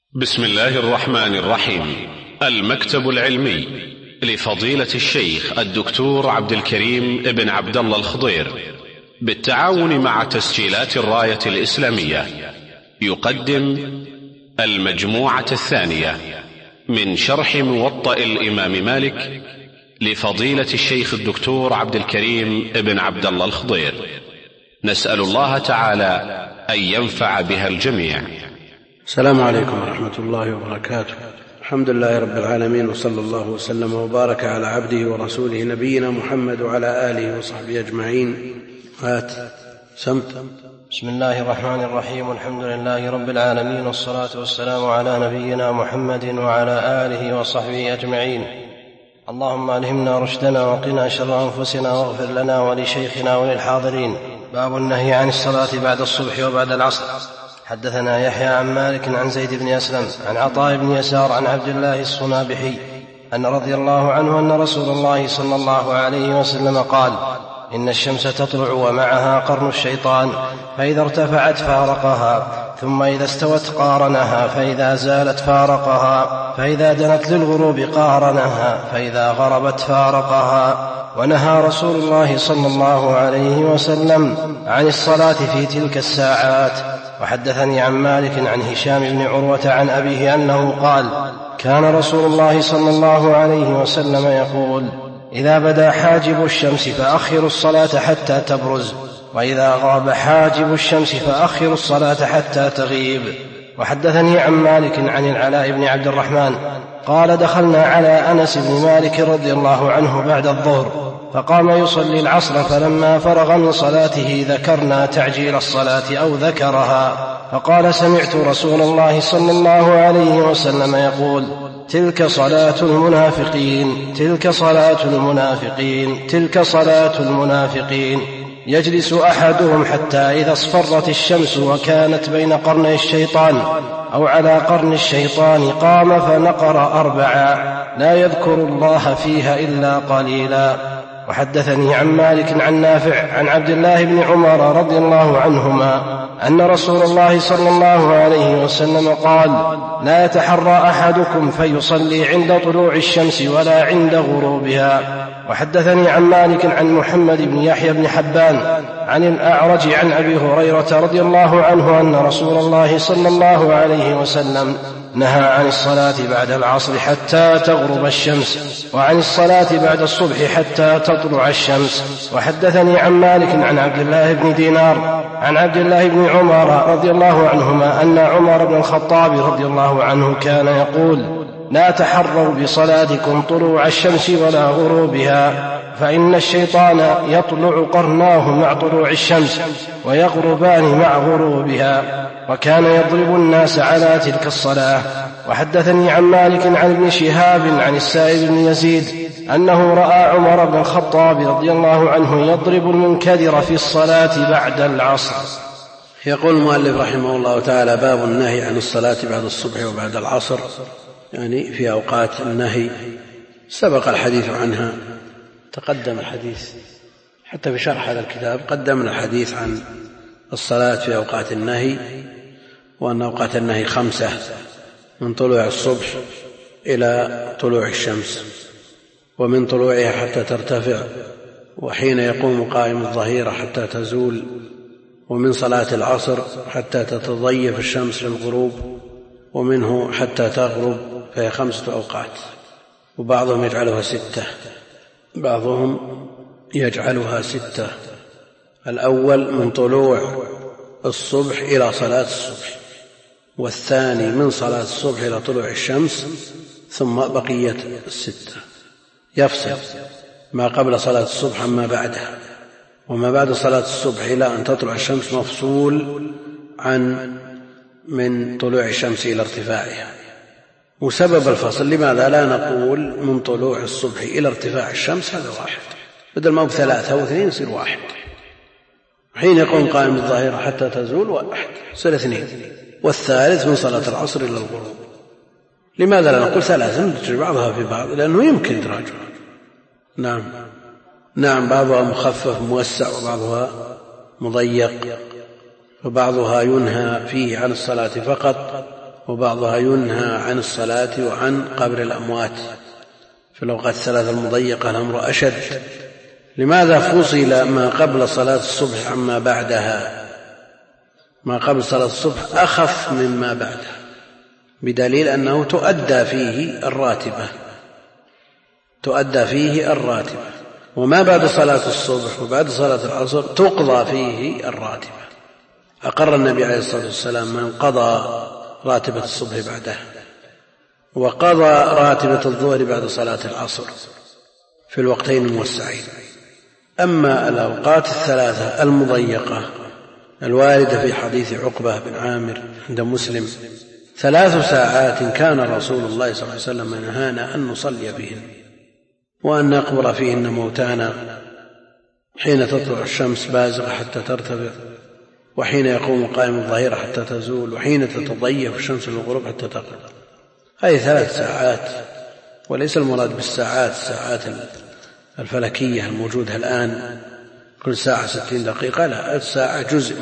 بسم الله الرحمن الرحيم. المكتب العلمي لفضيلة الشيخ الدكتور عبد الكريم ابن عبد الله الخضير بالتعاون مع تسجيلات الراية الإسلامية يقدم المجموعة الثانية من شرح موطأ الإمام مالك لفضيلة الشيخ الدكتور عبد الكريم ابن عبد الله الخضير. نسأل الله تعالى أن ينفع بها الجميع. السلام عليكم ورحمة الله وبركاته. الحمد لله رب العالمين، وصلى الله وسلم وبارك على عبده ورسوله نبينا محمد وعلى آله وصحبه أجمعين. بسم الله الرحمن الرحيم. الحمد لله رب العالمين، والصلاة والسلام على نبينا محمد وعلى آله وصحبه أجمعين. اللهم ألهمنا رشدنا وقنا شر أنفسنا واغفر لنا ولشيخنا وللحاضرين. باب النهي عن الصلاة بعد الصبح وبعد العصر. حدثنا يحيى عن مالك عن زيد بن أسلم عن عطاء بن يسار عن عبد الله الصنابحي أن رضي الله عنه أن رسول الله صلى الله عليه وسلم قال: إن الشمس تطلع ومعها قرن الشيطان، فإذا ارتفعت فارقها، ثم إذا استوت قارنها، فإذا زالت فارقها، فإذا دنت للغروب قارنها، فإذا غربت فارقها. ونهى رسول الله صلى الله عليه وسلم عن الصلاة في تلك الساعات. وحدثني عن مالك عن هشام بن عروة عن أبيه أنه قال: كان رسول الله صلى الله عليه وسلم يقول: إذا بدا حاجب الشمس فأخروا الصلاة حتى تبرز، وإذا غاب حاجب الشمس فأخروا الصلاة حتى تغيب. وحدثني عن مالك عن العلاء بن عبد الرحمن قال: دخلنا على أنس بن مالك رضي الله عنه بعد الظهر، فقام يصلي العصر، فلما فرغ من صلاته ذكرنا تعجيل الصلاة أو ذكرها، فقال: سمعت رسول الله صلى الله عليه وسلم يقول: تلك صلاة المنافقين، تلك صلاة المنافقين، تلك صلاة المنافقين. يجلس أحدهم حتى إذا اصفرت الشمس وكانت بين قرني الشيطان أو على قرن الشيطان قام فنقر 4 لا يذكر الله فيها إلا قليلا. وحدثني عن مالك عن نافع عن عبد الله بن عمر رضي الله عنهما أن رسول الله صلى الله عليه وسلم قال: لا يتحرى أحدكم فيصلي عند طلوع الشمس ولا عند غروبها. وحدثني عن مالك عن محمد بن يحيى بن حبان عن الأعرج عن أبي هريرة رضي الله عنه أن رسول الله صلى الله عليه وسلم نهى عن الصلاة بعد العصر حتى تغرب الشمس، وعن الصلاة بعد الصبح حتى تطلع الشمس. وحدثني عن مالك عن عبد الله بن دينار عن عبد الله بن عمر رضي الله عنهما أن عمر بن الخطاب رضي الله عنه كان يقول: لا تحروا بصلاتكم طلوع الشمس ولا غروبها، فإن الشيطان يطلع قرناه مع طلوع الشمس ويغربان مع غروبها. وكان يضرب الناس على تلك الصلاة. وحدثني عن مالك عن ابن شهاب عن السائب بن يزيد أنه رأى عمر بن الخطاب رضي الله عنه يضرب المنكدر في الصلاة بعد العصر. يقول المؤلف رحمه الله تعالى: باب النهي عن الصلاة بعد الصبح وبعد العصر، يعني في أوقات النهي. سبق الحديث عنها، تقدم الحديث حتى في شرح هذا الكتاب قدمنا الحديث عن الصلاة في أوقات النهي، وأن أوقات النهي 5: من طلوع الصبح إلى طلوع الشمس، ومن طلوعها حتى ترتفع، وحين يقوم قائم الظهيرة حتى تزول، ومن صلاة العصر حتى تتضيف الشمس للغروب، ومنه حتى تغرب، فهي 5 أوقات. وبعضهم يجعلها 6، بعضهم يجعلها 6. الأول من طلوع الصبح إلى صلاة الصبح، والثاني من صلاة الصبح إلى طلوع الشمس، ثم بقية 6. يفصل ما قبل صلاة الصبح عما بعدها، وما بعد صلاة الصبح إلى أن تطلع الشمس مفصول عن من طلوع الشمس إلى ارتفاعها. وسبب الفصل لماذا لا نقول من طلوع الصبح إلى ارتفاع الشمس؟ هذا 1، بدل ما ب3 أو 2 يصير 1. حين يقوم قائم الظهيرة حتى تزول 1 يصير 2. والثالث من صلاة العصر إلى الغروب. لماذا لا نقول 3 ندرج بعضها في بعض؟ لأنه يمكن إدراجها. نعم، بعضها مخفف موسع وبعضها مضيق، وبعضها ينهى فيه عن الصلاة فقط، وبعضها ينهى عن الصلاة وعن قبر الأموات. في الأوقات الثلاثة المضيقة الأمر أشد. لماذا فصل ما قبل صلاة الصبح عما بعدها؟ ما قبل صلاة الصبح أخف مما بعدها، بدليل أنه تؤدى فيه الراتبة، وما بعد صلاة الصبح وبعد صلاة العصر تقضى فيه الراتبة. أقر النبي عليه الصلاة والسلام من قضى راتبة الصبح بعدها، وقضى راتبة الظهر بعد صلاة العصر في الوقتين الموسعين. أما الأوقات الثلاثة المضيقة الواردة في حديث عقبة بن عامر عند مسلم 3 ساعات كان رسول الله صلى الله عليه وسلم نهانا أن نصلي فيهن وأن نقبر فيهن موتانا، حين تطلع الشمس بازغة حتى ترتفع، وحين يقوم قائم الظهيرة حتى تزول، وحين تتضيف الشمس للغروب حتى تغرب. هذه 3 ساعات، وليس المراد بالساعات الساعات الفلكية الموجودة الآن كل ساعة 60 دقيقة، لا، الساعة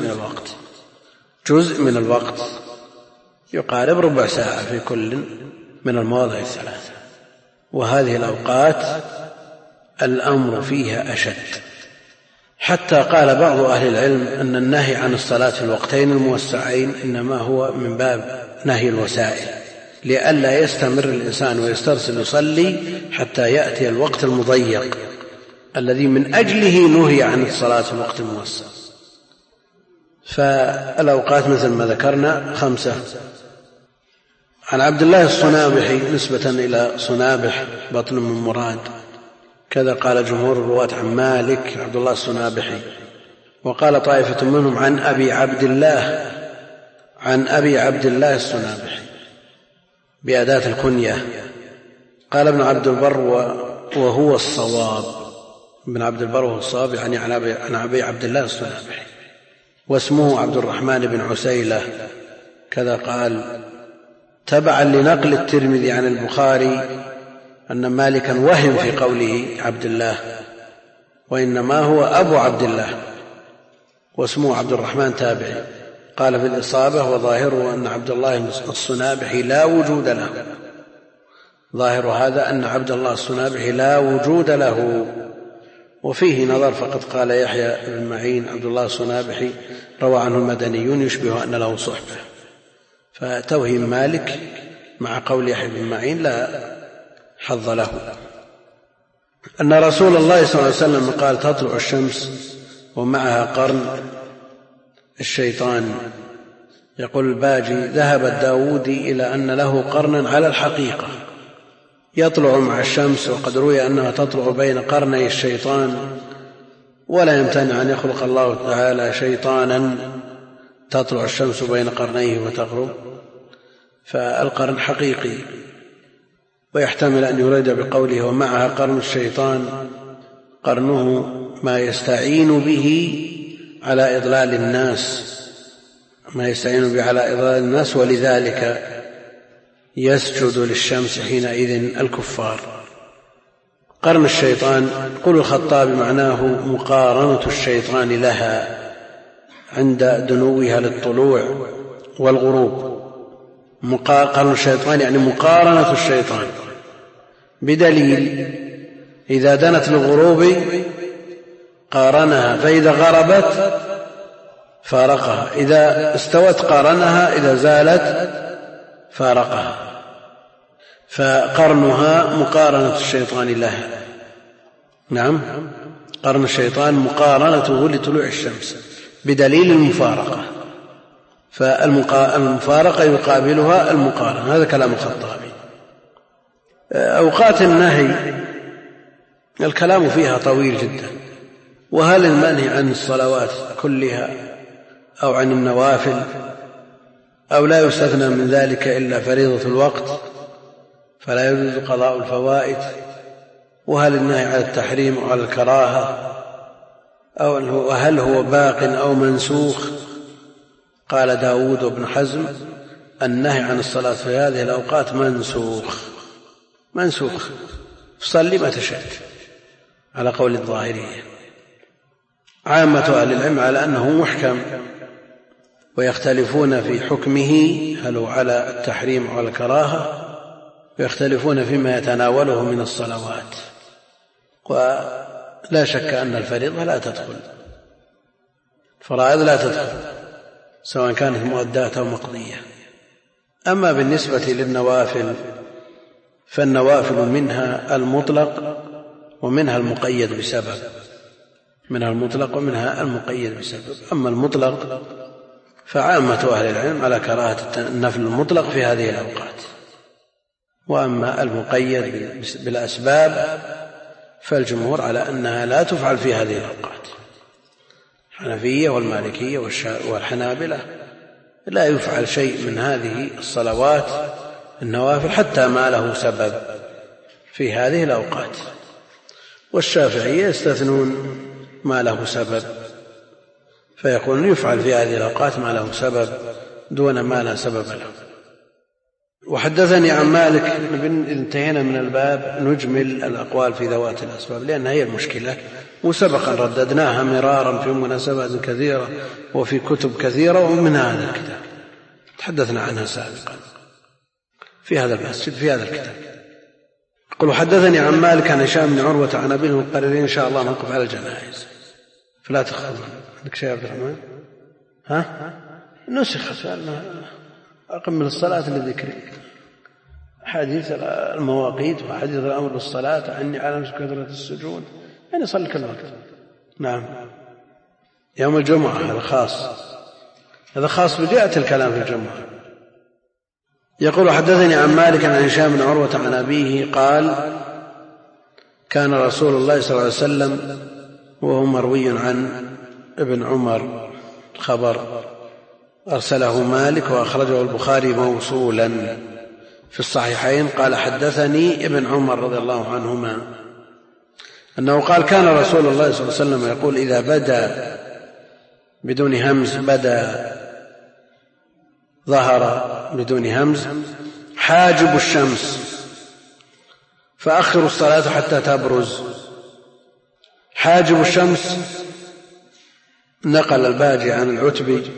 جزء من الوقت يقارب ربع ساعة في كل من المواضع الثلاثة. وهذه الأوقات الأمر فيها أشد، حتى قال بعض أهل العلم أن النهي عن الصلاة في الوقتين الموسعين إنما هو من باب نهي الوسائل، لئلا يستمر الإنسان ويسترسل يصلي حتى يأتي الوقت المضيق الذي من أجله نهي عن الصلاة في الوقت الموسع. فالأوقات مثل ما ذكرنا 5. عن عبد الله الصنابحي نسبة إلى صنابح بطن من مراد، كذا قال جمهور الرواة عن مالك عبد الله الصنابحي، وقال طائفة منهم عن أبي عبد الله الصنابحي بأداة الكنية. قال ابن عبد البر وهو الصواب، ابن عبد البر وهو الصواب يعني عن أبي عبد الله الصنابحي، واسمه عبد الرحمن بن عسيلة، كذا قال تبعا لنقل الترمذي عن البخاري أن مالكا وهم في قوله عبد الله، وإنما هو أبو عبد الله، واسمه عبد الرحمن تابعي. قال في الإصابة وظاهره أن عبد الله الصنابحي لا وجود له، ظاهر هذا أن عبد الله الصنابحي لا وجود له، وفيه نظر، فقد قال يحيى بن معين عبد الله الصنابحي روى عنه المدنيون يشبه أن له صحبة، فتوهم مالك مع قول يحيى بن معين لا حظ له. أن رسول الله صلى الله عليه وسلم قال تطلع الشمس ومعها قرن الشيطان. يقول الباجي ذهب الداودي إلى أن له قرنا على الحقيقة يطلع مع الشمس، وقد روي أنها تطلع بين قرني الشيطان، ولا يمتنع أن يخلق الله تعالى شيطانا تطلع الشمس بين قرنيه وتغرب، فالقرن حقيقي. ويحتمل أن يريد بقوله ومعها قرن الشيطان قرنه ما يستعين به على إضلال الناس، ولذلك يسجد للشمس حينئذ الكفار. قرن الشيطان قول الخطاب معناه مقارنة الشيطان لها عند دنوها للطلوع والغروب. قرن الشيطان يعني مقارنة الشيطان، بدليل إذا دنت للغروب قارنها، فإذا غربت فارقها، إذا استوت قارنها، إذا زالت فارقها. فقرنها مقارنة الشيطان لها. نعم، قرن الشيطان مقارنته لطلوع الشمس بدليل المفارقة، فالمفارقة يقابلها المقارنة. هذا كلام الخطابي. أوقات النهي الكلام فيها طويل جدا، وهل المنهي عن الصلوات كلها أو عن النوافل، أو لا يستثنى من ذلك إلا فريضة الوقت فلا يجوز قضاء الفوائد، وهل النهي على التحريم أو على الكراهة، أو هل هو باق أو منسوخ؟ قال داود وابن حزم النهي عن الصلاة في هذه الأوقات منسوخ، صلي ما تشاء على قول الظاهرية. عامة أهل العلم على أنه محكم، ويختلفون في حكمه هل هو على التحريم أو على الكراهة، ويختلفون فيما يتناوله من الصلوات. ولا شك أن الفريضة لا تدخل، الفرائض لا تدخل سواء كانت مؤدات أو مقضية. أما بالنسبة للنوافل فالنوافل منها المطلق ومنها المقيد بسبب، منها المطلق ومنها المقيد بسبب. أما المطلق فعامة أهل العلم على كراهة النفل المطلق في هذه الأوقات، وأما المقيد بالأسباب فالجمهور على أنها لا تفعل في هذه الأوقات. الحنفية والمالكية والحنابلة لا يفعل شيء من هذه الصلوات النوافل حتى ما له سبب في هذه الأوقات، والشافعية يستثنون ما له سبب فيقولون يفعل في هذه الأوقات ما له سبب دون ما لا سبب له. وحدثني عن مالك، انتهينا من الباب نجمل الأقوال في ذوات الأسباب لأنها هي المشكلة، وسبقا رددناها مرارا في مناسبات كثيرة وفي كتب كثيرة، ومن هذا الكتاب تحدثنا عنها سابقا في هذا المسجد في هذا الكتاب. قل حدثني عن مالك عن هشام بن عروة عن أبيه القريرين. إن شاء الله نقف على الجنائز فلا تخافون. عندك شيء عبد الرحمن؟ نسخ أقم الصلاة لذكري، حديث المواقيت وحديث الأمر بالصلاة عني على كثرة السجود، يعني صلي كل وقت. نعم يوم الجمعة هذا خاص بجاءة الكلام في الجمعة. يقول حدثني عن مالك عن هشام بن عروة عن أبيه قال كان رسول الله صلى الله عليه وسلم، وهو مروي عن ابن عمر، خبر أرسله مالك وأخرجه البخاري موصولا في الصحيحين. قال حدثني ابن عمر رضي الله عنهما أنه قال كان رسول الله صلى الله عليه وسلم يقول إذا بدا بدون همز، بدا ظهر بدون همز حاجب الشمس فأخروا الصلاة حتى تبرز. حاجب الشمس نقل الباجي عن العتبي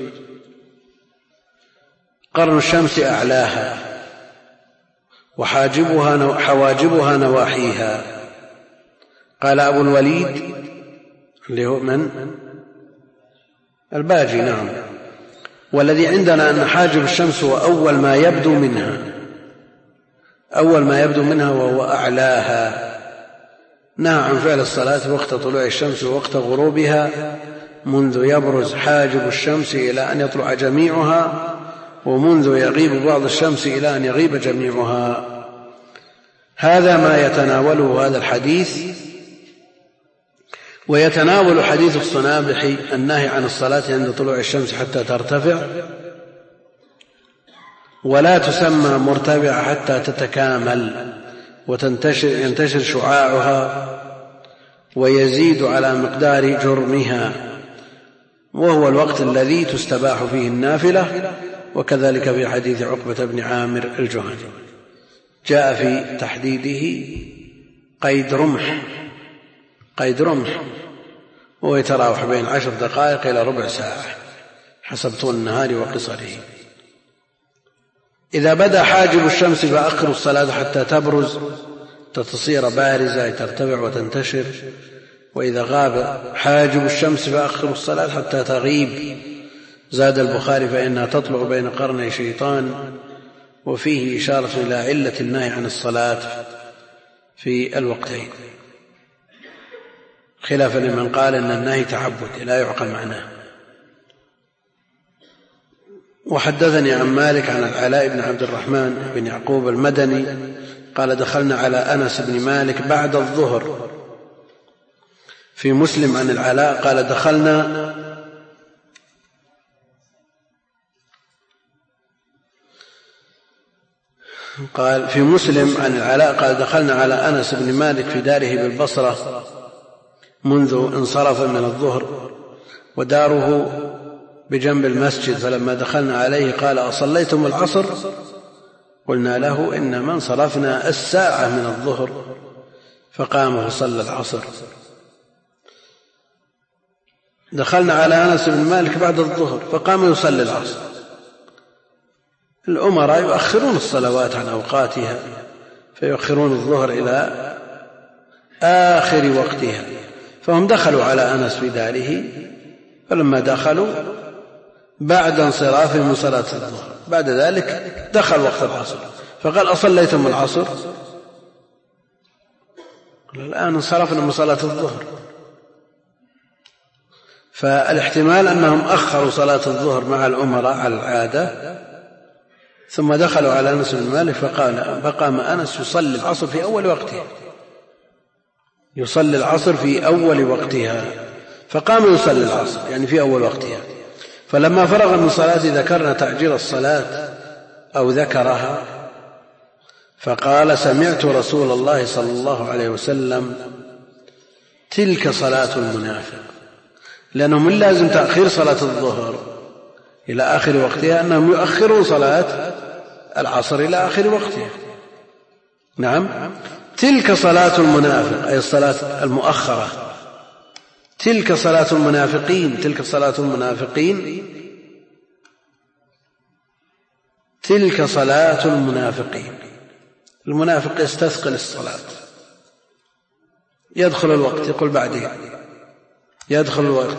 قرن الشمس أعلاها وحواجبها نواحيها. قال أبو الوليد اللي هو من الباجي نعم، والذي عندنا أن حاجب الشمس هو أول ما يبدو منها وهو أعلاها. نهى عن فعل الصلاة وقت طلوع الشمس ووقت غروبها منذ يبرز حاجب الشمس إلى أن يطلع جميعها، ومنذ يغيب بعض الشمس إلى أن يغيب جميعها. هذا ما يتناوله هذا الحديث. ويتناول حديث الصنابحي النهي عن الصلاة عند طلوع الشمس حتى ترتفع، ولا تسمى مرتفعة حتى تتكامل وينتشر شعاعها ويزيد على مقدار جرمها، وهو الوقت الذي تستباح فيه النافلة. وكذلك في حديث عقبة بن عامر الجهني جاء في تحديده قيد رمح وهو يتراوح بين 10 دقائق إلى ربع ساعة حسب طول النهار وقصره. إذا بدا حاجب الشمس فأخروا الصلاة حتى تبرز، تصير بارزة ترتفع وتنتشر. وإذا غاب حاجب الشمس فأخروا الصلاة حتى تغيب. زاد البخاري فإنها تطلع بين قرني شيطان، وفيه إشارة إلى علة النهي عن الصلاة في الوقتين، خلافا لمن قال أن النهي تعبد لا يعقل معناه. وحدثني عن مالك عن العلاء بن عبد الرحمن بن يعقوب المدني قال دخلنا على أنس بن مالك بعد الظهر. في مسلم عن العلاء قال دخلنا في مسلم عن العلاء قال دخلنا على أنس بن مالك في داره بالبصرة منذ انصرف من الظهر، وداره بجنب المسجد، فلما دخلنا عليه قال أصليتم العصر؟ قلنا له إنما انصرفنا الساعة من الظهر، فقام فصلى العصر. دخلنا على أنس بن مالك بعد الظهر فقام يصلي العصر. الأمراء يؤخرون الصلوات عن أوقاتها فيؤخرون الظهر إلى آخر وقتها، فهم دخلوا على أنس في داره، فلما دخلوا بعد انصرافهم من صلاة الظهر بعد ذلك دخل وقت العصر، فقال أصليتم العصر؟ الآن انصرفنا من صلاة الظهر. فالاحتمال أنهم أخروا صلاة الظهر مع الأمراء على العادة، ثم دخلوا على أنس بن مالك فقام أنس يصلي العصر في أول وقتها، يصلي العصر في أول وقتها، فقام يصلي العصر يعني في أول وقتها. فلما فرغ من صلاته ذكرنا تعجيل الصلاة أو ذكرها، فقال سمعت رسول الله صلى الله عليه وسلم تلك صلاة المنافق، لأنه من لازم تأخير صلاة الظهر إلى آخر وقتها أنهم يؤخرون صلاة العصر إلى آخر وقتها. نعم، تلك صلاة المنافق أي الصلاة المؤخرة، تلك صلاة المنافقين، تلك صلاة المنافقين، تلك صلاة المنافقين. المنافق يستثقل الصلاة، يدخل الوقت يقول بعدين، يدخل الوقت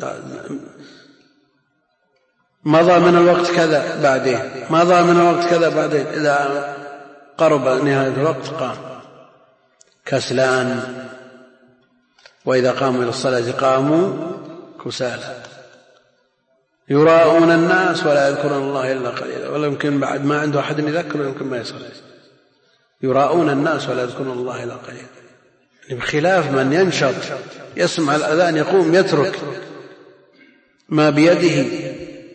مضى من الوقت كذا بعدين، مضى من الوقت كذا بعدين، إذا قرب نهاية الوقت قام كسلان، وإذا قاموا إلى الصلاة قاموا كسالى، يراءون الناس ولا يذكرون الله إلا قليلا، ولا يمكن بعد ما عنده أحد يذكر يمكن ما يصلي، يراءون الناس ولا يذكرون الله إلا قليلا. يعني بخلاف من ينشط يسمع الأذان يقوم يترك ما بيده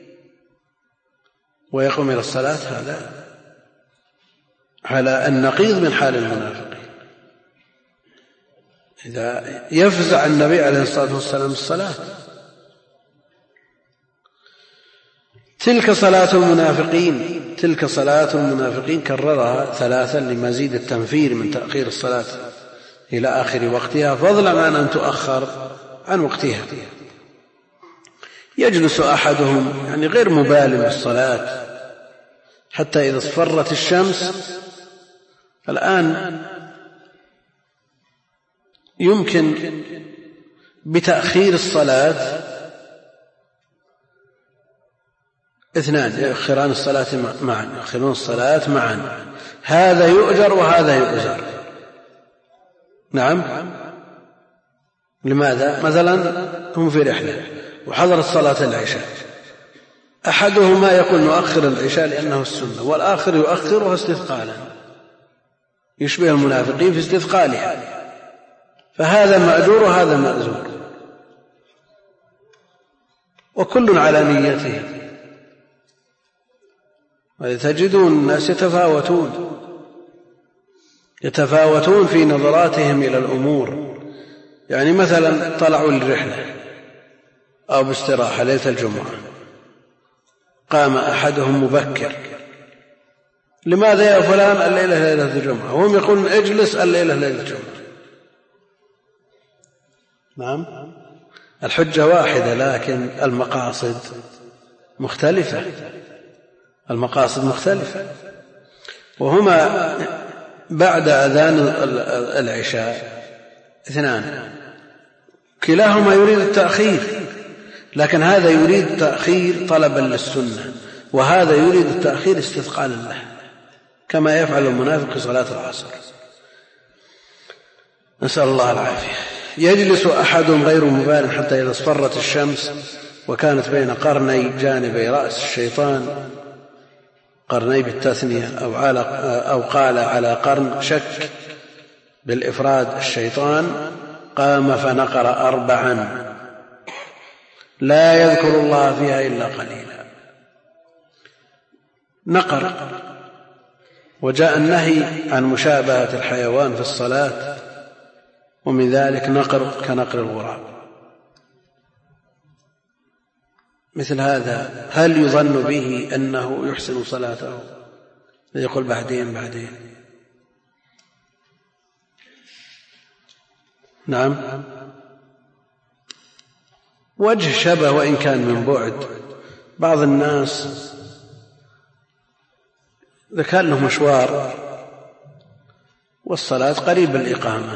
ويقوم إلى الصلاة، هذا على النقيض من حال المنافقين. إذا يفزع النبي عليه الصلاة والسلام الصلاة. تلك صلاة المنافقين، تلك صلاة المنافقين كررها ثلاثا لمزيد التنفير من تأخير الصلاة إلى آخر وقتها، فضلا عن أن تؤخر عن وقتها. يجلس أحدهم يعني غير مبال بالصلاة حتى إذا اصفرت الشمس. الآن يمكن بتأخير الصلاة اثنان يؤخران الصلاة معا، يؤخرون الصلاة معا، هذا يؤجر وهذا يؤجر. نعم، لماذا؟ مثلا هم في رحلة وحضرت صلاة العشاء، أحدهما يقول نؤخر العشاء لأنه السنة، والآخر يؤخرها استثقالا، يشبه المنافقين في استثقالها، فهذا مأجور وهذا مأزور، وكل على نيته. وتجدون الناس يتفاوتون في نظراتهم إلى الأمور. يعني مثلا طلعوا للرحلة أو باستراحة ليلة الجمعة، قام أحدهم مبكر، لماذا يا فلان؟ الليلة ليلة الجمعة، وهم يقولون اجلس الليلة ليلة الجمعة. نعم، الحجة واحدة لكن المقاصد مختلفة، المقاصد مختلفة. وهما بعد أذان العشاء اثنان، كلاهما يريد التأخير، لكن هذا يريد التأخير طلبا للسنة، وهذا يريد التأخير استثقالا له، كما يفعل المنافق في صلاة العصر. نسأل الله العافية. يجلس أحدهم غير مبال حتى إذا اصفرت الشمس وكانت بين قرني جانبي رأس الشيطان، قرني بالتثنية أو قال على قرن شك بالإفراد الشيطان، قام فنقر 4 لا يذكر الله فيها إلا قليلا. نقر، وجاء النهي عن مشابهة الحيوان في الصلاة، ومن ذلك نقر كنقر الغراب. مثل هذا هل يظن به أنه يحسن صلاته؟ يقول بعدين. نعم، وجه شبه وإن كان من بعد. بعض الناس إذا كان له مشوار والصلاة قريب الإقامة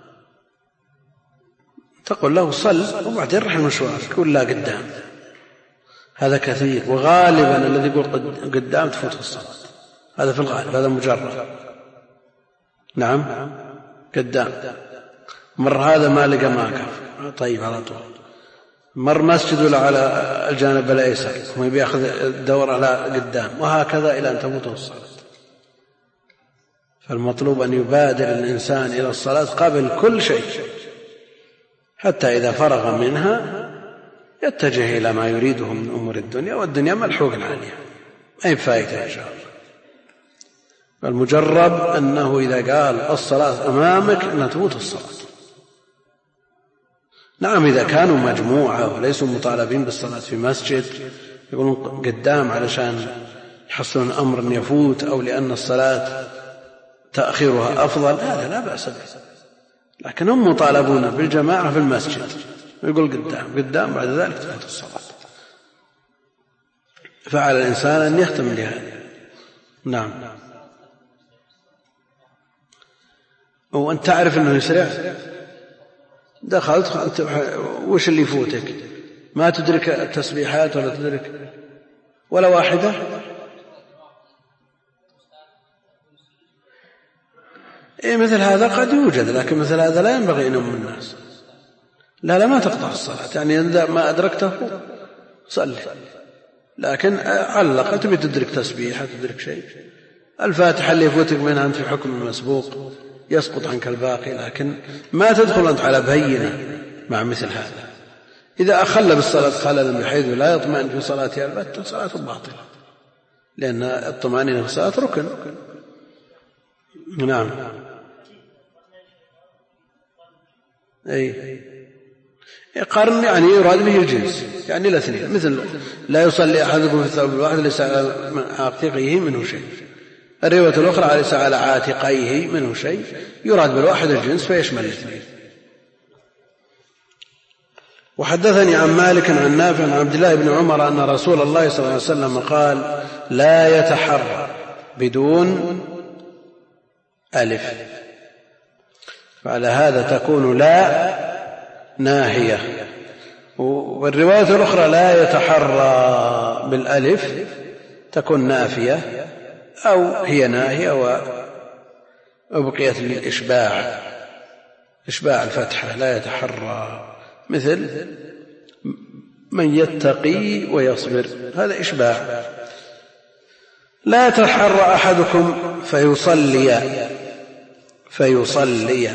تقول له صل وبعدين رح المشوار، يقول لا قدام. هذا كثير، وغالبا الذي يقول قدام تفوت الصلاة، هذا في الغالب، هذا مجرد. نعم قدام. مر هذا ما لقى موقف، طيب على طول. مر مسجد على الجانب الأيسر ثم بيأخذ الدور على قدام، وهكذا إلى أن تفوته الصلاة. فالمطلوب أن يبادر الإنسان إلى الصلاة قبل كل شيء، حتى إذا فرغ منها يتجه إلى ما يريده من أمور الدنيا، والدنيا ملحوق عليها أي فائدة إن شاء الله. المجرب أنه إذا قال الصلاة أمامك أنها تفوت الصلاة. نعم إذا كانوا مجموعة وليسوا مطالبين بالصلاة في مسجد يقولون قدام علشان يحصلون أمر يفوت أو لأن الصلاة تأخيرها أفضل، هذا لا بأس به. لكن هم مطالبون بالجماعة في المسجد، يقول قدام بعد ذلك تفوت الصلاة. فعلى الإنسان أن يهتم لهذا. نعم. وأنت تعرف أنه يسرع، دخلت وش اللي يفوتك؟ ما تدرك التسبيحات ولا تدرك ولا واحدة. مثل هذا قد يوجد، لكن مثل هذا لا ينبغي أن يؤم الناس. لا ما تقطع الصلاة، يعني إذا ما أدركته صلي، لكن على الأقل تبي تدرك تسبيحة، تدرك شيء. الفاتحة اللي يفوتك منها أنت في حكم المسبوق يسقط عنك الباقي، لكن ما تدخل أنت على بينة مع مثل هذا. إذا أخل بالصلاة خللا بحيث لا يطمئن في صلاته البتة صلاة باطلة، لأن الطمأنينة في الصلاة ركن. نعم. قرن يعني يراد به الجنس، يعني الاثنين، مثل لا يصلي أحدكم في الثوب الواحد ليس على عاتقيه منه شيء. الرواية الأخرى ليس على عاتقيه منه شيء، يراد بالواحد الجنس فيشمل الاثنين. وحدثني عن مالك عن نافع عن عبد الله بن عمر أن رسول الله صلى الله عليه وسلم قال لا يتحرى بدون ألف، فعلى هذا تكون لا ناهية. والرواية الأخرى لا يتحرى بالألف تكون نافية أو هي ناهية وبقيت للإشباع، إشباع الفتحة لا يتحرى، مثل من يتقي ويصبر، هذا إشباع. لا يتحرى أحدكم فيصلي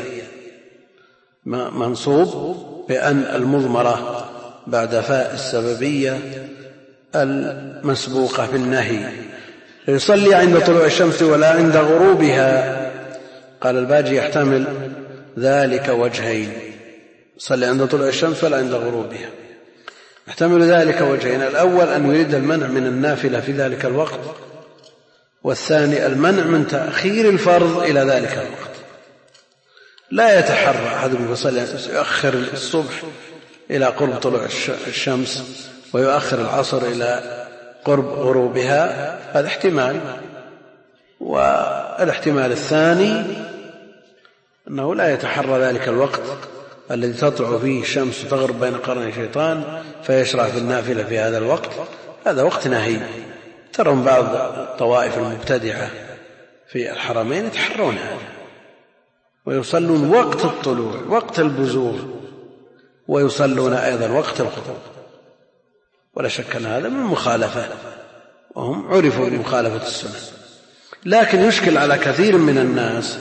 منصوب بأن المضمرة بعد فاء السببية المسبوقة بالنهي. يصلي عند طلوع الشمس ولا عند غروبها. قال الباجي يحتمل ذلك وجهين، صلي عند طلوع الشمس ولا عند غروبها، يحتمل ذلك وجهين: الأول أن يريد المنع من النافلة في ذلك الوقت، والثاني المنع من تأخير الفرض إلى ذلك الوقت. لا يتحرى أحدكم يصلي، يؤخر الصبح إلى قرب طلوع الشمس ويؤخر العصر إلى قرب غروبها، هذا احتمال. والاحتمال الثاني أنه لا يتحرى ذلك الوقت الذي تطلع فيه الشمس وتغرب بين قرني الشيطان فيشرع في النافلة في هذا الوقت، هذا وقت نهي. ترون بعض الطوائف المبتدعة في الحرمين يتحرون هذا ويصلون وقت الطلوع وقت البزوغ، ويصلون أيضا وقت الغروب، ولا شك أن هذا من مخالفة، وهم عرفوا بمخالفة السنة. لكن يشكل على كثير من الناس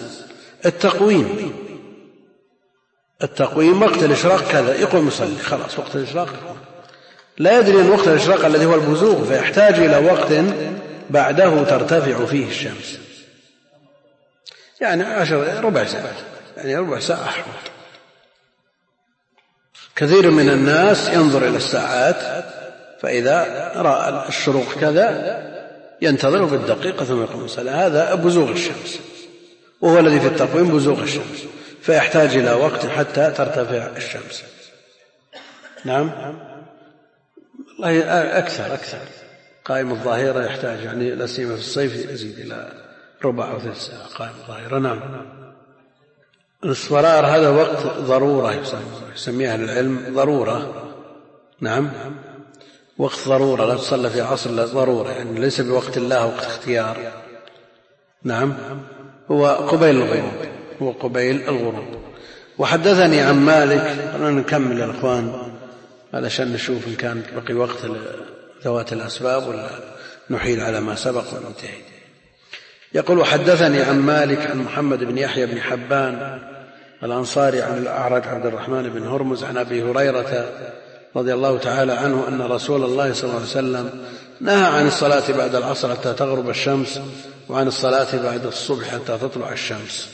التقويم وقت الإشراق كذا، يقوم يصلي خلاص وقت الإشراق، لا يدري أن وقت الإشراق الذي هو البزوغ، فيحتاج إلى وقت بعده ترتفع فيه الشمس، يعني ربع ساعة، يعني ربع ساعة أحوط. كثير من الناس ينظر إلى الساعات، فإذا رأى الشروق كذا ينتظر بالدقيقة ثم يقوم الصلاة، هذا بزوغ الشمس، وهو الذي في التقويم بزوغ الشمس، فيحتاج إلى وقت حتى ترتفع الشمس. نعم. والله أكثر قائم الظاهرة يحتاج يعني لا سيما في الصيف يزيد إلى ربع أو ثلث ساعة قائم الظاهرة. نعم. الاصفرار هذا وقت ضرورة يسميها أهل العلم ضرورة. نعم، وقت ضرورة لا تصلى في عصر ضرورة، يعني ليس بوقت الله وقت اختيار. نعم، هو قبيل الغروب. وحدثني عن مالك، نكمل يا اخوان علشان نشوف إن كان بقي وقت ذوات الأسباب ولا نحيل على ما سبق وننتهي. يقول وحدثني عن مالك عن محمد بن يحيى بن حبان الأنصاري عن الأعرج عبد الرحمن بن هرمز عن أبي هريرة رضي الله تعالى عنه أن رسول الله صلى الله عليه وسلم نهى عن الصلاة بعد العصر حتى تغرب الشمس، وعن الصلاة بعد الصبح حتى تطلع الشمس.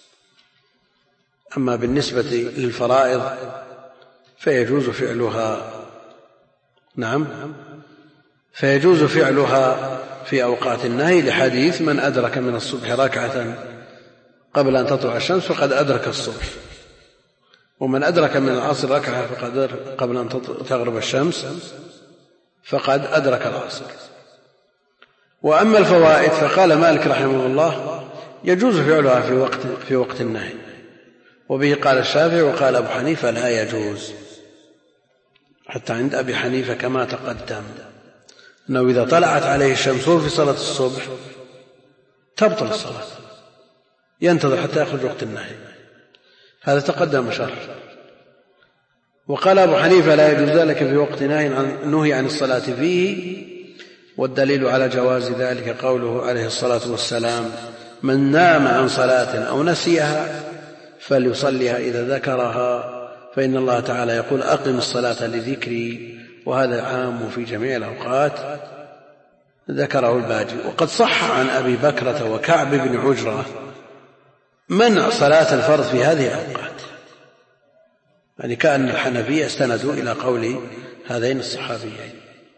أما بالنسبة للفرائض فيجوز فعلها. نعم، فيجوز فعلها في أوقات النهي لحديث من أدرك من الصبح ركعة قبل أن تطلع الشمس فقد أدرك الصبح، ومن أدرك من العصر ركعة قبل أن تغرب الشمس فقد أدرك العصر. وأما الفوائد فقال مالك رحمه الله يجوز فعلها في وقت النهي، وبه قال الشافعي وقال أبو حنيفة لا يجوز، حتى عند أبي حنيفة كما تقدم أنه إذا طلعت عليه الشمس في صلاة الصبح تبطل الصلاة، ينتظر حتى يخرج وقت النهي، هذا تقدم شرح. وقال أبو حنيفة لا يجوز ذلك في وقت نهي عن الصلاة فيه، والدليل على جواز ذلك قوله عليه الصلاة والسلام من نام عن صلاة أو نسيها فليصليها إذا ذكرها، فإن الله تعالى يقول أقم الصلاة لذكري، وهذا عام في جميع الأوقات ذكره الباجي. وقد صح عن أبي بكرة وكعب بن عجرة منع صلاة الفرض في هذه الأوقات، يعني كأن الحنفية استندوا إلى قول هذين الصحابيين.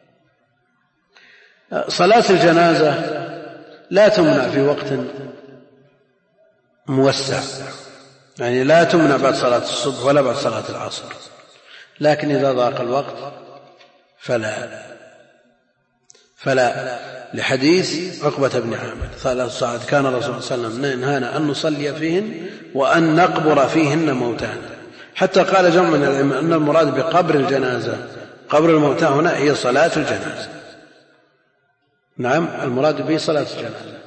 صلاة الجنازة لا تمنع في وقت موسع، يعني لا تمنع بعد صلاة الصبح ولا بعد صلاة العصر، لكن إذا ضاق الوقت فلا لحديث عقبة بن عامر قال سعد كان الرسول صلى الله عليه وسلم ينهانا أن نصلي فيهن وأن نقبر فيهن موتانا، حتى قال جمع من العلماء أن المراد بقبر الجنازة قبر الموتى هنا هي صلاة الجنازة. نعم، المراد به صلاة الجنازة.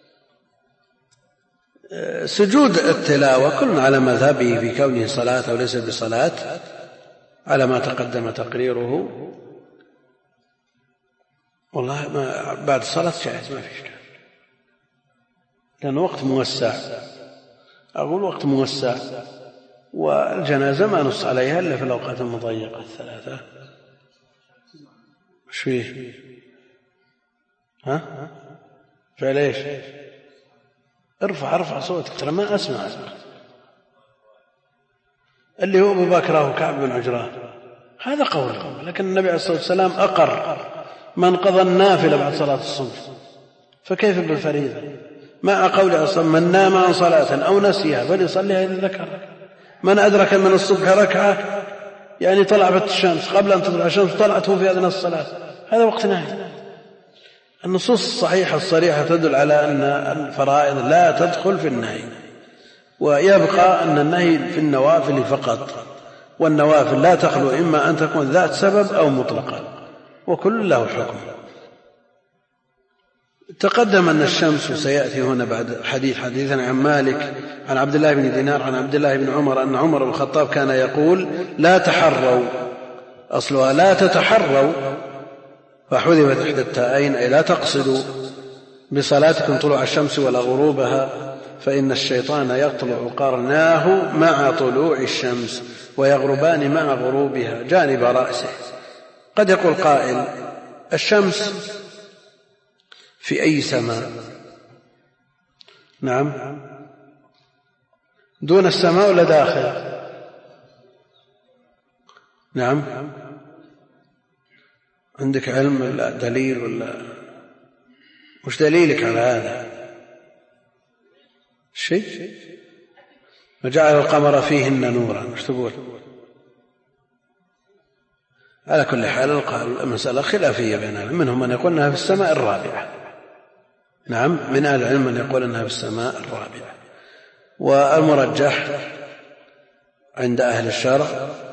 سجود التلاوة كلنا على مذهبه في كونه صلاة أو ليس بصلاة على ما تقدم تقريره، والله ما بعد الصلاة جائز ما في إشكال، لأنه وقت موسع، أقول وقت موسع، والجنازة ما نص عليها إلا في الأوقات المضيقة الثلاثة. ايش فيه؟ ها؟ فعل ايش؟ ارفع صوتك ترى ما أسمع. اللي هو أبو بكر وكعب بن عجرة هذا قوله، لكن النبي عليه الصلاة والسلام أقر من قضى النافلة بعد صلاة الصبح، فكيف بالفريضة؟ مع قوله أصلا من نام عن صلاة أو نسيها فليصليها إذا ذكر، من أدرك من الصبح ركعة يعني طلعت الشمس قبل أن تطلع الشمس طلعته في أذن الصلاة، هذا وقت نهي. النصوص الصحيحة الصريحة تدل على أن الفرائض لا تدخل في النهي، ويبقى أن النهي في النوافل فقط، والنوافل لا تخلو إما أن تكون ذات سبب أو مطلقة، وكل له حكم. تقدم أن الشمس سيأتي هنا بعد حديثا عن مالك عن عبد الله بن دينار عن عبد الله بن عمر أن عمر بن الخطاب كان يقول لا تحروا، أصلها لا تتحروا، فحذفت إحدى التاءين أي لا تقصدوا بصلاتكم طلوع الشمس ولا غروبها، فإن الشيطان يطلع قرناه مع طلوع الشمس ويغربان مع غروبها جانب رأسه. قد يقول قائل الشمس في أي سماء؟ نعم، دون السماء ولا داخل؟ نعم، عندك علم ولا دليل ولا مش دليلك على هذا شيء؟ وجعل القمر فيهن نورا، مش تقول؟ على كل حال المسألة خلافية بيننا، منهم من يقول أنها في السماء الرابعة. نعم، من أهل العلم من يقول أنها في السماء الرابعة، والمرجح عند أهل الشرع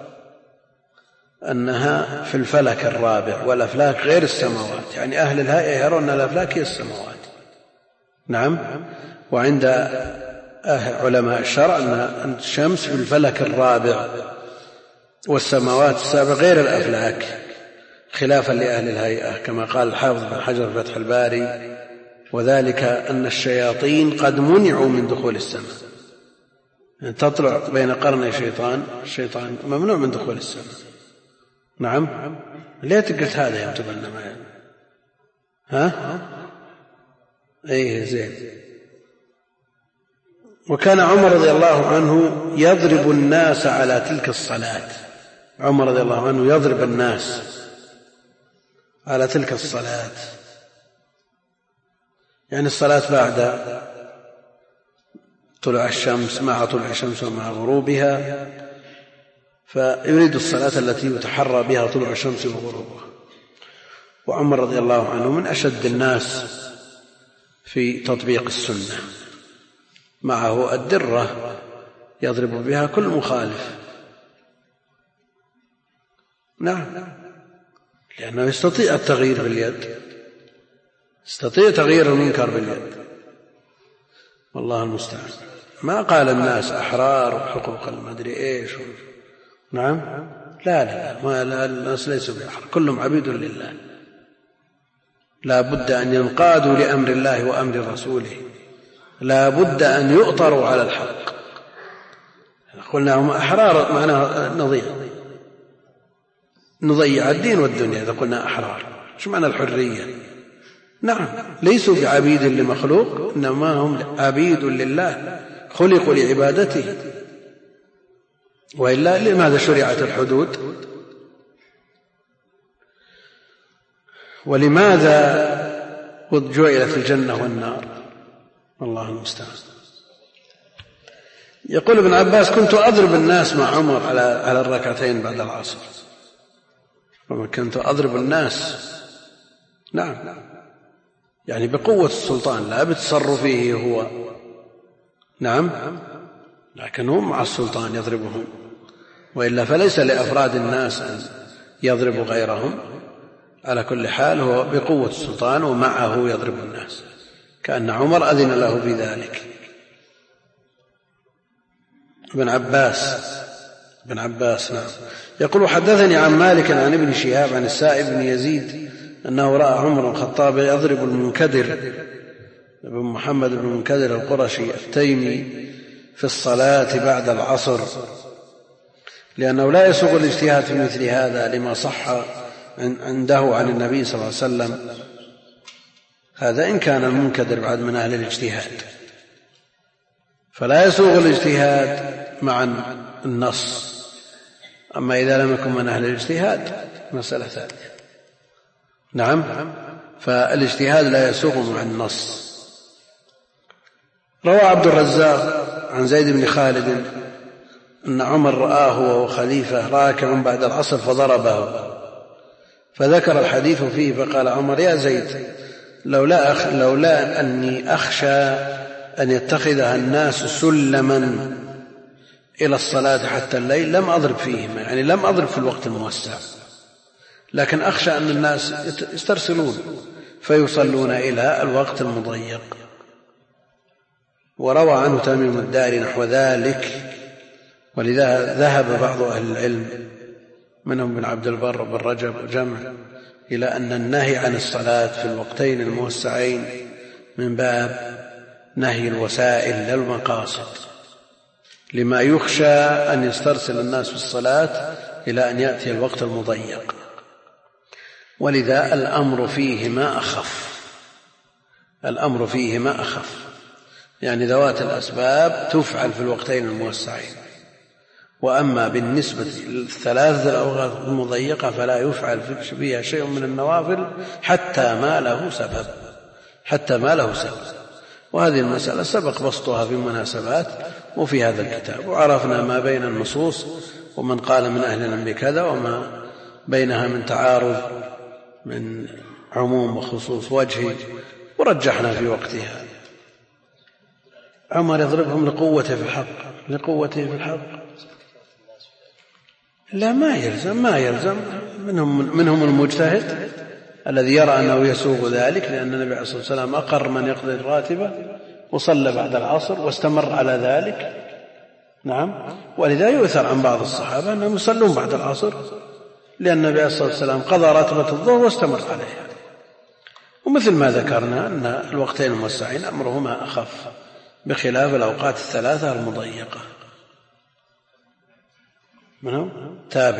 أنها في الفلك الرابع، والأفلاك غير السماوات، يعني أهل الهيئة يرون أن الأفلاك هي السماوات. نعم، وعند علماء الشرع أن الشمس في الفلك الرابع والسماوات السابع غير الأفلاك، خلافا لأهل الهيئة كما قال الحافظ بن حجر في فتح الباري، وذلك أن الشياطين قد منعوا من دخول السماء، يعني تطلع بين قرني الشيطان ممنوع من دخول السماء. نعم، ليه قلت هذا يا تبنى معي؟ ايه زين. وكان عمر رضي الله عنه يضرب الناس على تلك الصلاة، عمر رضي الله عنه يضرب الناس على تلك الصلاة، يعني الصلاة بعد طلوع الشمس، مع طلوع الشمس ومع غروبها، فيريد الصلاة التي يتحرى بها طلوع الشمس وغروبها. وعمر رضي الله عنه من أشد الناس في تطبيق السنة، معه الدرة يضرب بها كل مخالف. نعم، لأنه يستطيع التغيير باليد، يستطيع تغيير المنكر باليد، والله المستعان. ما قال الناس أحرار وحقوق المدري إيش. نعم، لا الناس ليسوا بأحرار، كلهم عبيد لله، لا بد أن ينقادوا لأمر الله وأمر رسوله، لا بد أن يؤطروا على الحق. قلنا هم أحرار معناه نضيع الدين والدنيا إذا قلنا أحرار. شو معنى الحرية؟ نعم، ليسوا بعبيد لمخلوق، إنما هم عبيد لله، خلقوا لعبادته، وإلا لماذا شرعت الحدود؟ ولماذا جعلت الجنة والنار؟ الله المستعان. يقول ابن عباس: كنت أضرب الناس مع عمر على الركعتين بعد العصر، كنت أضرب الناس. نعم، يعني بقوة السلطان، لا بتصرفه هو. نعم، لكن هم مع السلطان يضربهم، وإلا فليس لأفراد الناس أن يضربوا غيرهم. على كل حال هو بقوة السلطان ومعه يضرب الناس، كأن عمر أذن له بذلك. ابن عباس نعم. يقول: حدثني عن مالك عن ابن شهاب عن السائب بن يزيد أنه رأى عمر بن الخطاب يضرب المنكدر بن محمد بن المنكدر القرشي التيمي في الصلاة بعد العصر، لأنه لا يسوغ الاجتهاد في مثل هذا لما صح عنده عن النبي صلى الله عليه وسلم. هذا إن كان المنكدر بعد من أهل الاجتهاد، فلا يسوغ الاجتهاد مع النص. أما إذا لم يكن من أهل الاجتهاد مسألة ثانية. نعم، فالاجتهاد لا يسوغ مع النص. روى عبد الرزاق عن زيد بن خالد أن عمر رآه وهو خليفة راكع بعد العصر فضربه، فذكر الحديث فيه، فقال عمر: يا زيد، لولا أني أخشى أن يتخذها الناس سلما إلى الصلاة حتى الليل لم أضرب فيهما، يعني لم أضرب في الوقت الموسع، لكن أخشى أن الناس يسترسلون فيصلون إلى الوقت المضيق. وروى عنه تميم الداري نحو ذلك، ولذا ذهب بعض أهل العلم منهم ابن عبد البر وابن رجب وجمع إلى أن النهي عن الصلاة في الوقتين الموسعين من باب نهي الوسائل للمقاصد، لما يخشى أن يسترسل الناس في الصلاة إلى أن يأتي الوقت المضيق، ولذا الأمر فيهما أخف، يعني ذوات الأسباب تفعل في الوقتين الموسعين، وأما بالنسبة للثلاثة الأوقات المضيقة فلا يفعل فيها شيء من النوافل حتى ما له سبب. وهذه المسألة سبق بسطها في مناسبات وفي هذا الكتاب، وعرفنا ما بين النصوص ومن قال من أهل العلم بكذا وما بينها من تعارض من عموم وخصوص وجهي، ورجحنا في وقتها. عمر يضربهم لقوته في الحق. لا، ما يلزم. منهم المجتهد الذي يرى أنه يسوغ ذلك، لأن النبي عليه الصلاة والسلام أقر من يقضي الراتبة وصلى بعد العصر واستمر على ذلك. نعم. ولذا يؤثر عن بعض الصحابة أنهم يصلون بعد العصر، لأن النبي عليه الصلاة والسلام قضى راتبة الظهر واستمر عليها. ومثل ما ذكرنا أن الوقتين الموسعين أمرهما أخف بخلاف الأوقات الثلاثة المضيقة. منهم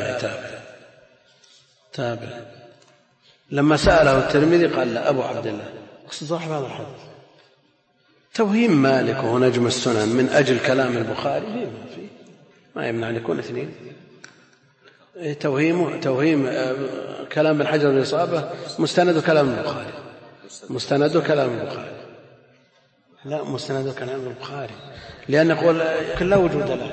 تابع. لما سأله الترمذي قال له أبو عبد الله، أقصد صاحب هذا الحديث. توهيم مالك وهو نجم السنن من أجل كلام البخاري ما يمنع أن يكون اثنين. توهيم كلام ابن حجر الإصابة مستند كلام البخاري. لا، مستند كلام البخاري، لأن يقول لا وجود له.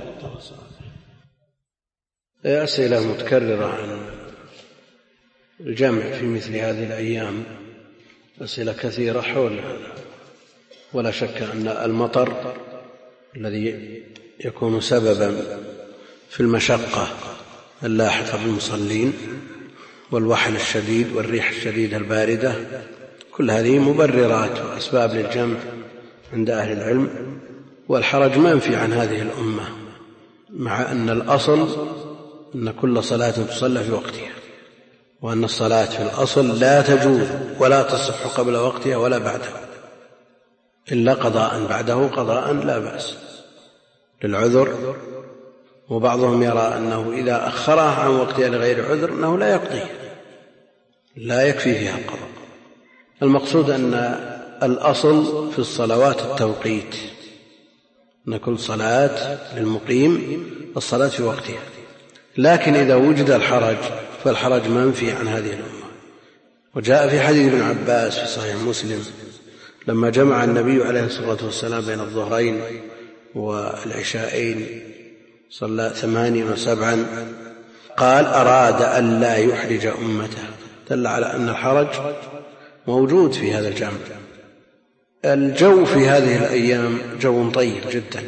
أسئلة متكررة عن الجمع في مثل هذه الأيام، أسئلة كثيرة حول هذا. ولا شك أن المطر الذي يكون سببا في المشقة اللاحقة بالمصلين والوحل الشديد والريح الشديدة الباردة، كل هذه مبررات وأسباب للجمع عند أهل العلم، والحرج منفي عن هذه الأمة، مع أن الأصل أن كل صلاة تصلى في وقتها، وأن الصلاة في الأصل لا تجوز ولا تصح قبل وقتها ولا بعدها، إلا قضاء بعده قضاء لا بأس للعذر. وبعضهم يرى أنه إذا أخرها عن وقتها لغير عذر أنه لا يقضي، لا يكفي فيها القضاء. المقصود أن الأصل في الصلوات التوقيت، أن كل صلاة للمقيم الصلاة في وقتها، لكن إذا وجد الحرج فالحرج منفي عن هذه الأمة. وجاء في حديث ابن عباس في صحيح مسلم لما جمع النبي عليه الصلاة والسلام بين الظهرين والعشاءين، صلى 8 و7، قال أراد أن لا يحرج أمته، دل على أن الحرج موجود في هذا الجمع. الجو في هذه الأيام جو طيب جدا،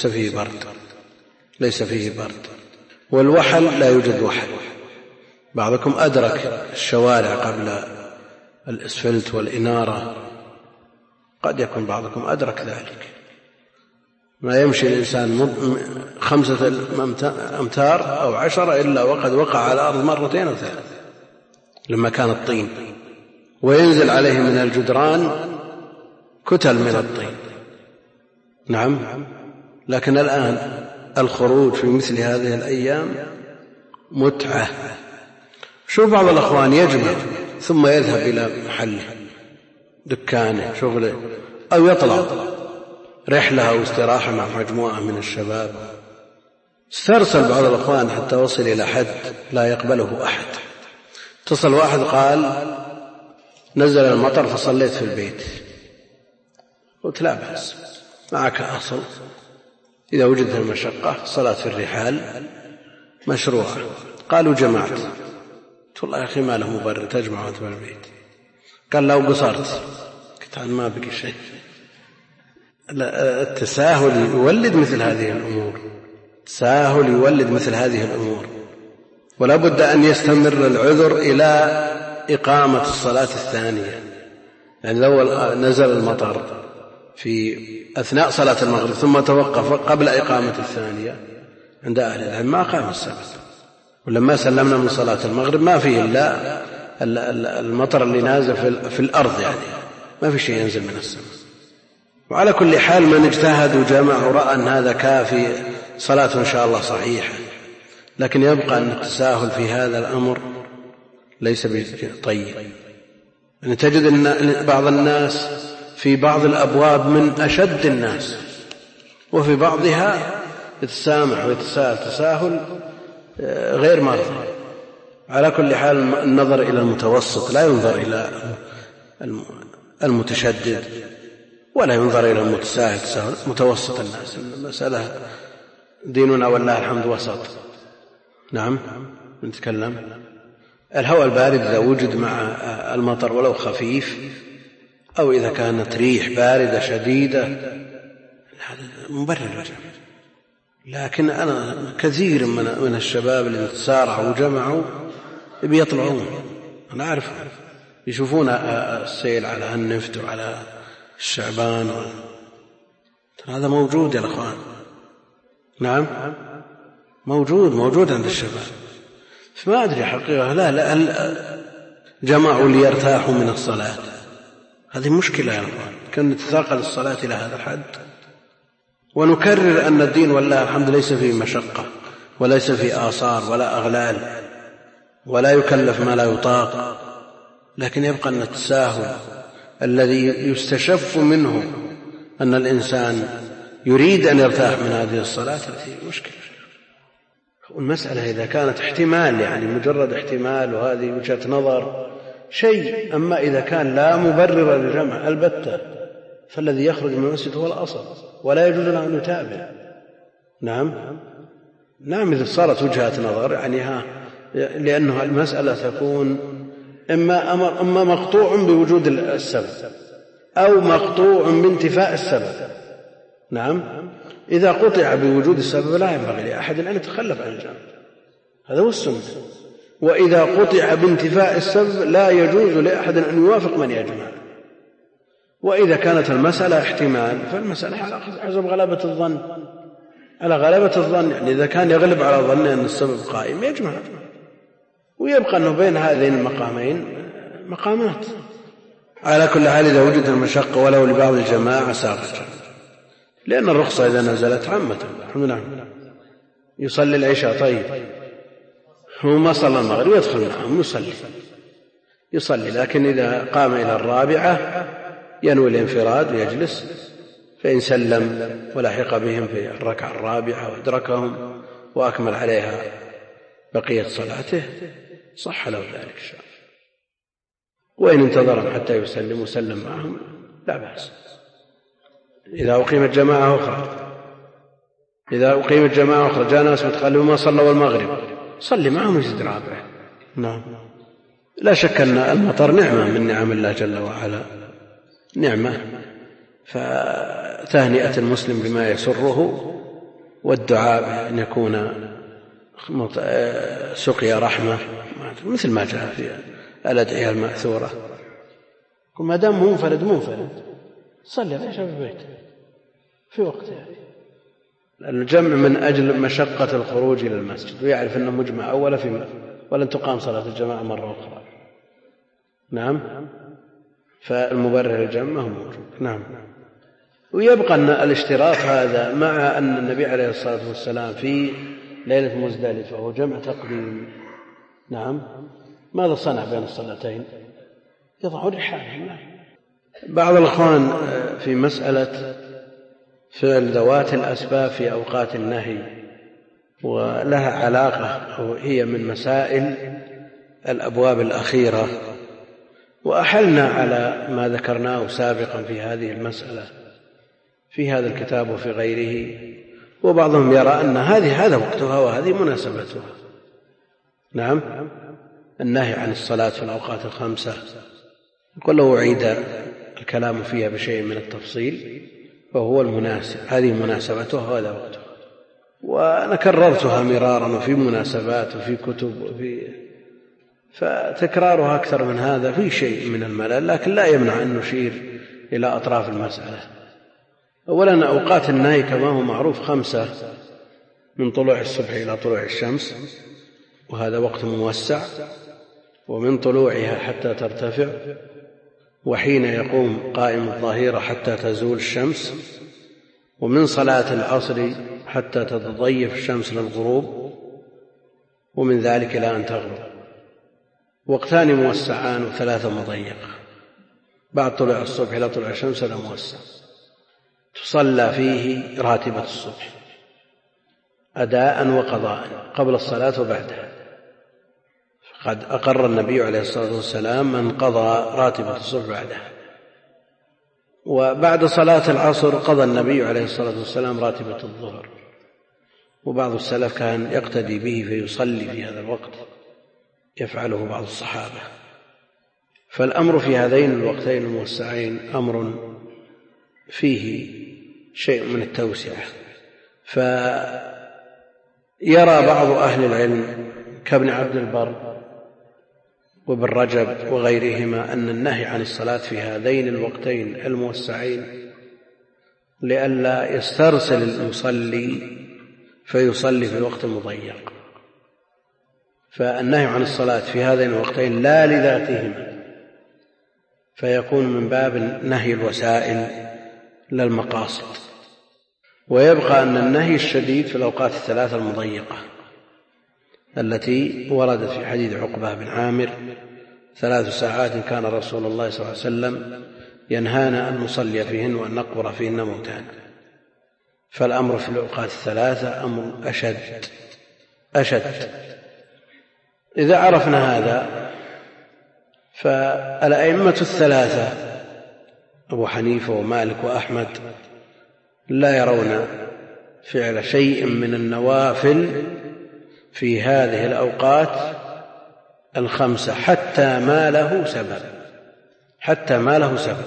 ليس فيه برد، والوحل لا يوجد وحل. بعضكم أدرك الشوارع قبل الإسفلت والإنارة، قد يكون بعضكم أدرك ذلك. ما يمشي الإنسان 5 أمتار أو 10 إلا وقد وقع على الأرض 2 أو 3 لما كان الطين، وينزل عليه من الجدران كتل من الطين. نعم. لكن الآن الخروج في مثل هذه الأيام متعة. شوف بعض الأخوان يجمع ثم يذهب إلى محله، دكانه، شغله، أو يطلع رحلة أو استراحة مع مجموعة من الشباب. استرسل بعض الأخوان حتى وصل إلى حد لا يقبله أحد. اتصل واحد قال نزل المطر فصليت في البيت. قلت لا بأس، معك أصل إذا وجدت المشقة صلاة في الرحال مشروعة. قالوا جمعت. قلت والله يا أخي ما له مبرر تجمع وأنت في البيت. قال لو قصرت. قلت ما بقي شيء. التساهل يولد مثل هذه الأمور، ولا بد أن يستمر العذر إلى إقامة الصلاة الثانية. يعني لو نزل المطر في أثناء صلاة المغرب ثم توقف قبل إقامة الثانية عند أهل العلم ما قام السبب. ولما سلمنا من صلاة المغرب ما فيه إلا المطر اللي نازل في الأرض، يعني ما في شيء ينزل من السماء. وعلى كل حال من اجتهد وجمع ورأى أن هذا كافي صلاة إن شاء الله صحيحة، لكن يبقى أن التساهل في هذا الأمر ليس طيب. يعني تجد أن بعض الناس في بعض الأبواب من أشد الناس، وفي بعضها يتسامح ويتساهل تساهل غير مرضي. على كل حال النظر إلى المتوسط، لا ينظر إلى المتشدد ولا ينظر إلى المتساهل تساهل، متوسط الناس. المسألة ديننا والله الحمد وسط. نعم نتكلم الهواء البارد إذا وجد مع المطر ولو خفيف، أو إذا كانت ريح باردة شديدة، هذا مبرر. لكن أنا كثير من الشباب اللي تسارعوا وجمعوا بيطلعون، أنا أعرف، يشوفون السيل على النفط وعلى الشعبان هذا موجود يا الأخوان. نعم موجود عند الشباب. فما أدري حقيقة، لا جمعوا ليرتاحوا من الصلاة، هذه مشكلة يا أخوان. كان نتثاقل الصلاة إلى هذا الحد، ونكرر أن الدين والله الحمد ليس فيه مشقة وليس فيه آثار ولا أغلال ولا يكلف ما لا يطاق، لكن يبقى أن التساهل الذي يستشف منه أن الإنسان يريد أن يرتاح من هذه الصلاة هذه مشكلة. والمسألة إذا كانت احتمال، يعني مجرد احتمال وهذه وجهة نظر شيء، أما إذا كان لا مبرر للجمع البتة فالذي يخرج من المسجد هو الأصل ولا يجوز له أن يتابع. نعم إذا صارت وجهة نظر يعني لأنه المسألة تكون إما مقطوع بوجود السبب أو مقطوع بانتفاء السبب. نعم إذا قطع بوجود السبب لا ينبغي لأحد أن يتخلف عن الجمع، هذا هو السنة. وإذا قطع بانتفاء السبب لا يجوز لأحد أن يوافق من يجمع. وإذا كانت المسألة احتمال فالمسألة على حسب غلبة الظن، على غلبة الظن، يعني إذا كان يغلب على ظن أن السبب قائم يجمع، ويبقى أنه بين هذين المقامين مقامات. على كل حال إذا وجد المشقة ولو لبعض الجماعة ساقط، لأن الرخصة إذا نزلت عامة. الحمد لله يصلي العشاء، طيب هو ما صلى المغرب يدخل معهم يصلي، لكن إذا قام إلى الرابعة ينوي الانفراد ويجلس، فإن سلم ولحق بهم في الركعة الرابعة وأدركهم وأكمل عليها بقية صلاته صح له ذلك إن شاء الله. وإن انتظرهم حتى يسلم وسلم معهم لا بأس. إذا أقيمت جماعة أخرى جاء ناس متخلفون ما صلوا المغرب صلي معهم يزيد رابعة. نعم لا شك أن المطر نعمة من نعم الله جل وعلا، نعمة، فتهنئة المسلم بما يسره والدعاء أن يكون سقيا رحمة مثل ما جاء في الأدعية المأثورة. ما دام منفرد صلي العشاء في البيت في وقتها. الجمع من أجل مشقة الخروج إلى المسجد، ويعرف أنه مجمع ولن تقام صلاة الجماعة مرة أخرى. نعم فالمبرر الجمع هو موجود. نعم ويبقى أن الاشتراط هذا مع أن النبي عليه الصلاة والسلام في ليلة مزدلفة وهو جمع تقديم. نعم ماذا صنع بين الصلاتين؟ يضع رحاله. بعض الأخوان في مسألة فعل ذوات الأسباب في أوقات النهي ولها علاقة أو هي من مسائل الأبواب الأخيرة، وأحلنا على ما ذكرناه سابقا في هذه المسألة في هذا الكتاب وفي غيره. وبعضهم يرى أن هذا وقتها وهذه مناسبتها. نعم النهي عن الصلاة في الأوقات الخمسة يقول لو أعيد الكلام فيها بشيء من التفصيل فهو المناسب، هذه مناسبتها وهذا وقتها. وأنا كررتها مرارا وفي مناسبات وفي كتب فتكرارها أكثر من هذا في شيء من الملل، لكن لا يمنع أن نشير إلى أطراف المسألة. أولا أوقات النهي كما هو معروف 5: من طلوع الصبح إلى طلوع الشمس وهذا وقت موسع، ومن طلوعها حتى ترتفع، وحين يقوم قائم الظهيرة حتى تزول الشمس، ومن صلاة العصر حتى تتضيف الشمس للغروب، ومن ذلك إلى أن تغرب. وقتان موسعان و3 مضيق. بعد طلوع الصبح إلى طلوع الشمس هذا موسع تصلى فيه راتبة الصبح أداء وقضاء قبل الصلاة وبعدها. قد أقر النبي عليه الصلاة والسلام من قضى راتبة الصبح بعدها. وبعد صلاة العصر قضى النبي عليه الصلاة والسلام راتبة الظهر، وبعض السلف كان يقتدي به فيصلي في هذا الوقت. يفعله بعض الصحابة. فالأمر في هذين الوقتين الموسعين أمر فيه شيء من التوسعة. فيرى بعض أهل العلم كابن عبد البر وابن رجب وغيرهما أن النهي عن الصلاة في هذين الوقتين الموسعين لئلا يسترسل المصلي فيصلي في الوقت المضيق، فالنهي عن الصلاة في هذين الوقتين لا لذاتهما، فيكون من باب نهي الوسائل لا المقاصد. ويبقى أن النهي الشديد في الأوقات الثلاثة المضيقة التي وردت في حديث عقبة بن عامر: 3 ساعات كان رسول الله صلى الله عليه وسلم ينهانا أن نصلي فيهن وأن نقبر فيهن موتانا. فالأمر في الأوقات الثلاثة أمر أشد. إذا عرفنا هذا فالأئمة الثلاثة أبو حنيفة ومالك وأحمد لا يرون فعل شيء من النوافل في هذه الأوقات الخمسة حتى ما له سبب.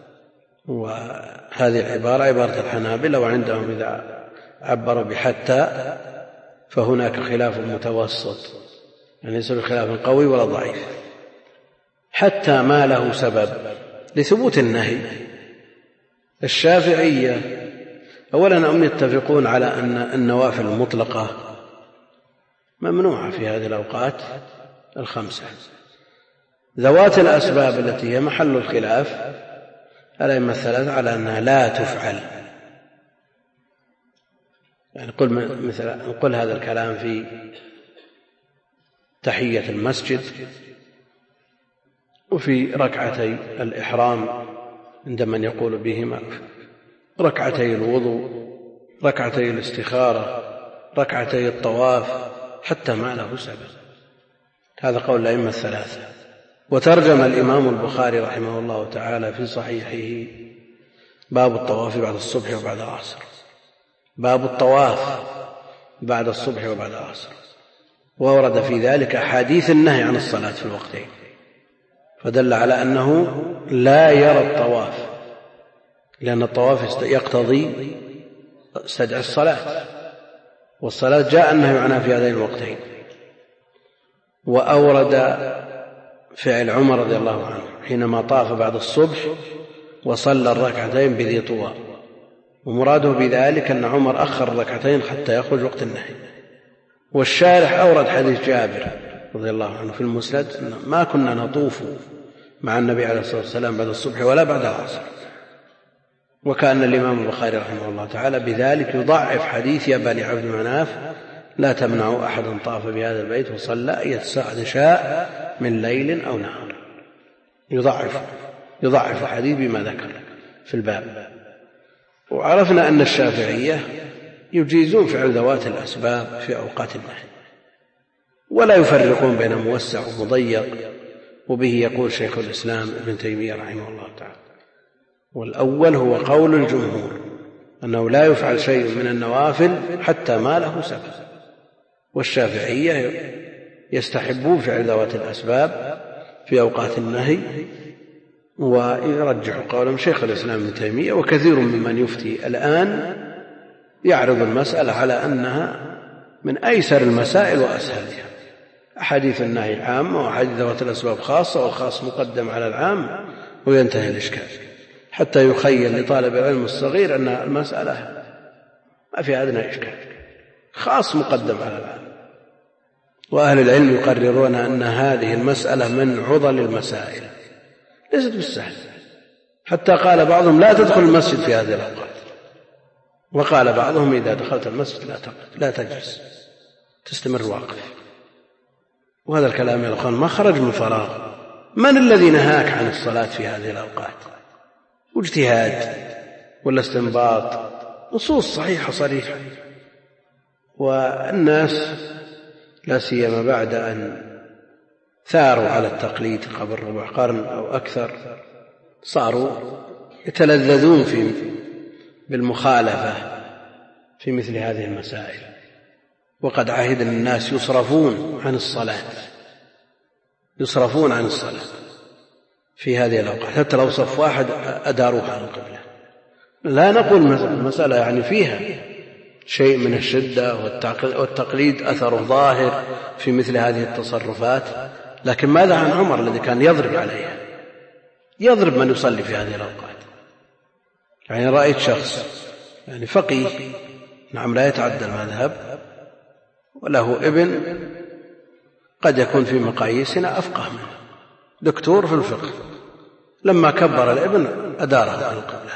وهذه العبارة عبارة الحنابلة، وعندهم إذا عبروا بحتى فهناك خلاف متوسط، يعني ليس بخلاف قوي ولا ضعيف، حتى ما له سبب لثبوت النهي. الشافعية أولا هم يتفقون على أن النوافل المطلقة ممنوعة في هذه الأوقات الخمسة. ذوات الأسباب التي هي محل الخلاف الأئمة الثلاثة على أنها لا تفعل. يعني نقول هذا الكلام في تحية المسجد، وفي ركعتي الإحرام عند من يقول بهما، ركعتي الوضوء، ركعتي الاستخارة، ركعتي الطواف، حتى ما له سبب. هذا قول الأئمة الثلاثة. وترجم الإمام البخاري رحمه الله تعالى في صحيحه باب الطواف بعد الصبح وبعد العصر، باب الطواف بعد الصبح وبعد العصر، وورد في ذلك أحاديث النهي عن الصلاة في الوقتين، فدل على أنه لا يرى الطواف، لأن الطواف يقتضي استدعاء الصلاة، والصلاة جاء النهي عنها في هذين الوقتين. وأورد فعل عمر رضي الله عنه حينما طاف بعد الصبح وصلى الركعتين بذي طوى، ومراده بذلك أن عمر أخر الركعتين حتى يخرج وقت النهي. والشارح أورد حديث جابر رضي الله عنه في المسند أن ما كنا نطوف مع النبي عليه الصلاة والسلام بعد الصبح ولا بعد العصر. وكان الإمام البخاري رحمه الله تعالى بذلك يضعف حديث يا بني عبد مناف لا تمنعوا أحدا طاف بهذا البيت وصلى أية ساعة شاء من ليل أو نهار، يضعف الحديث بما ذكر في الباب. وعرفنا أن الشافعية يجيزون فعل ذوات الأسباب في أوقات النهي، ولا يفرقون بين موسع ومضيق، وبه يقول شيخ الإسلام ابن تيمية رحمه الله تعالى. والأول هو قول الجمهور أنه لا يفعل شيء من النوافل حتى ما له سبب، والشافعية يستحبون فعل ذوات الأسباب في أوقات النهي، ويرجح قولهم شيخ الإسلام ابن تيمية. وكثير ممن يفتي الآن يعرض المسألة على أنها من أيسر المسائل وأسهلها، أحاديث النهي عامة وأحاديث ذوات الأسباب خاصة، والخاص مقدم على العام، وينتهي الإشكال، حتى يخيل لطالب العلم الصغير أن المسألة ما في أدنى إشكال، خاص مقدم على العام. وأهل العلم يقررون أن هذه المسألة من عضل المسائل، ليست بالسهل، حتى قال بعضهم لا تدخل المسجد في هذه الأوقات، وقال بعضهم إذا دخلت المسجد لا تجلس، تستمر واقف. وهذا الكلام يا أخوان ما خرج من فراغ. من الذي نهاك عن الصلاة في هذه الأوقات؟ واجتهاد ولا استنباط؟ نصوص صحيحة صريحة. والناس لا سيما بعد أن ثاروا على التقليد قبل ربع قرن أو أكثر، صاروا يتلذذون بالمخالفة في مثل هذه المسائل. وقد عهد الناس يصرفون عن الصلاة يصرفون عن الصلاة في هذه الأوقات، حتى لو صف واحد أداروها عن القبلة. لا نقول مسألة يعني فيها شيء من الشدة والتقليد أثر ظاهر في مثل هذه التصرفات، لكن ماذا عن عمر الذي كان يضرب عليها، يضرب من يصلي في هذه الأوقات؟ يعني رأيت شخص يعني فقيه، نعم، لا يتعدى المذهب، وله ابن قد يكون في مقاييسنا أفقه منه، دكتور في الفقه، لما كبر الابن أداره عن القبلة.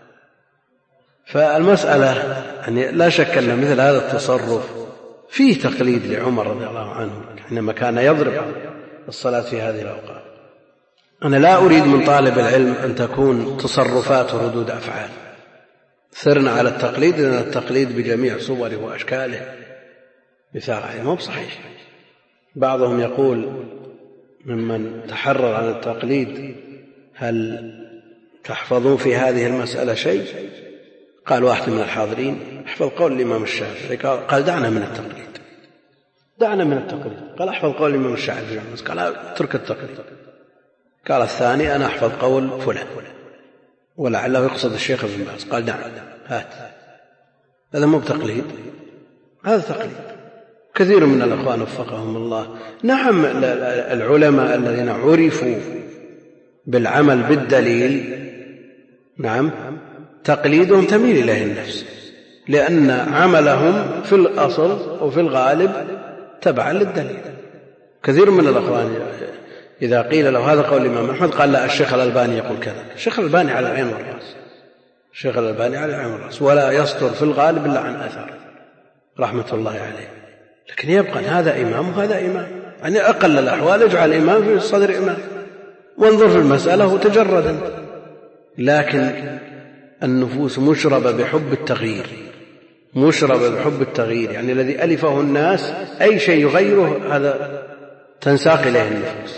فالمسألة يعني لا شك أن مثل هذا التصرف فيه تقليد لعمر رضي الله عنه حينما كان يضرب الصلاة في هذه الأوقات. أنا لا أريد من طالب العلم أن تكون تصرفات وردود أفعال ثرنا على التقليد، لأن التقليد بجميع صوره وأشكاله بثاقة مو بصحيح. بعضهم يقول ممن تحرر عن التقليد: هل تحفظون في هذه المسألة شيء؟ قال واحد من الحاضرين: احفظ قول الإمام الشافعي. قال: دعنا من التقليد، دعنا من التقليد. قال: احفظ قول الإمام الشافعي. قال: اترك التقليد. قال الثاني: أنا أحفظ قول فلان، ولعله يقصد الشيخ ابن باز. قال: نعم، هات. هذا مو بتقليد، هذا تقليد. كثير من الأخوان وفقهم الله، نعم، العلماء الذين عرفوا بالعمل بالدليل، نعم، تقليدهم تميل إليه النفس، لأن عملهم في الأصل وفي الغالب تبعا للدليل. كثير من الأخوان إذا قيل له هذا قول الإمام أحمد قال: لا، الشيخ الألباني يقول كذا. الشيخ الألباني على العين والرأس، الشيخ الألباني على العين والرأس، ولا يصدر في الغالب إلا عن أثر رحمة الله عليه. لكن يبقى هذا إمام وهذا إمام، يعني أقل الأحوال اجعل إمام في صدر إمام، وانظر في المسألة وتجرد. لكن النفوس مشربة بحب التغيير، مشربة بحب التغيير، يعني الذي ألفه الناس أي شيء يغيره هذا تنساق إليه النفوس.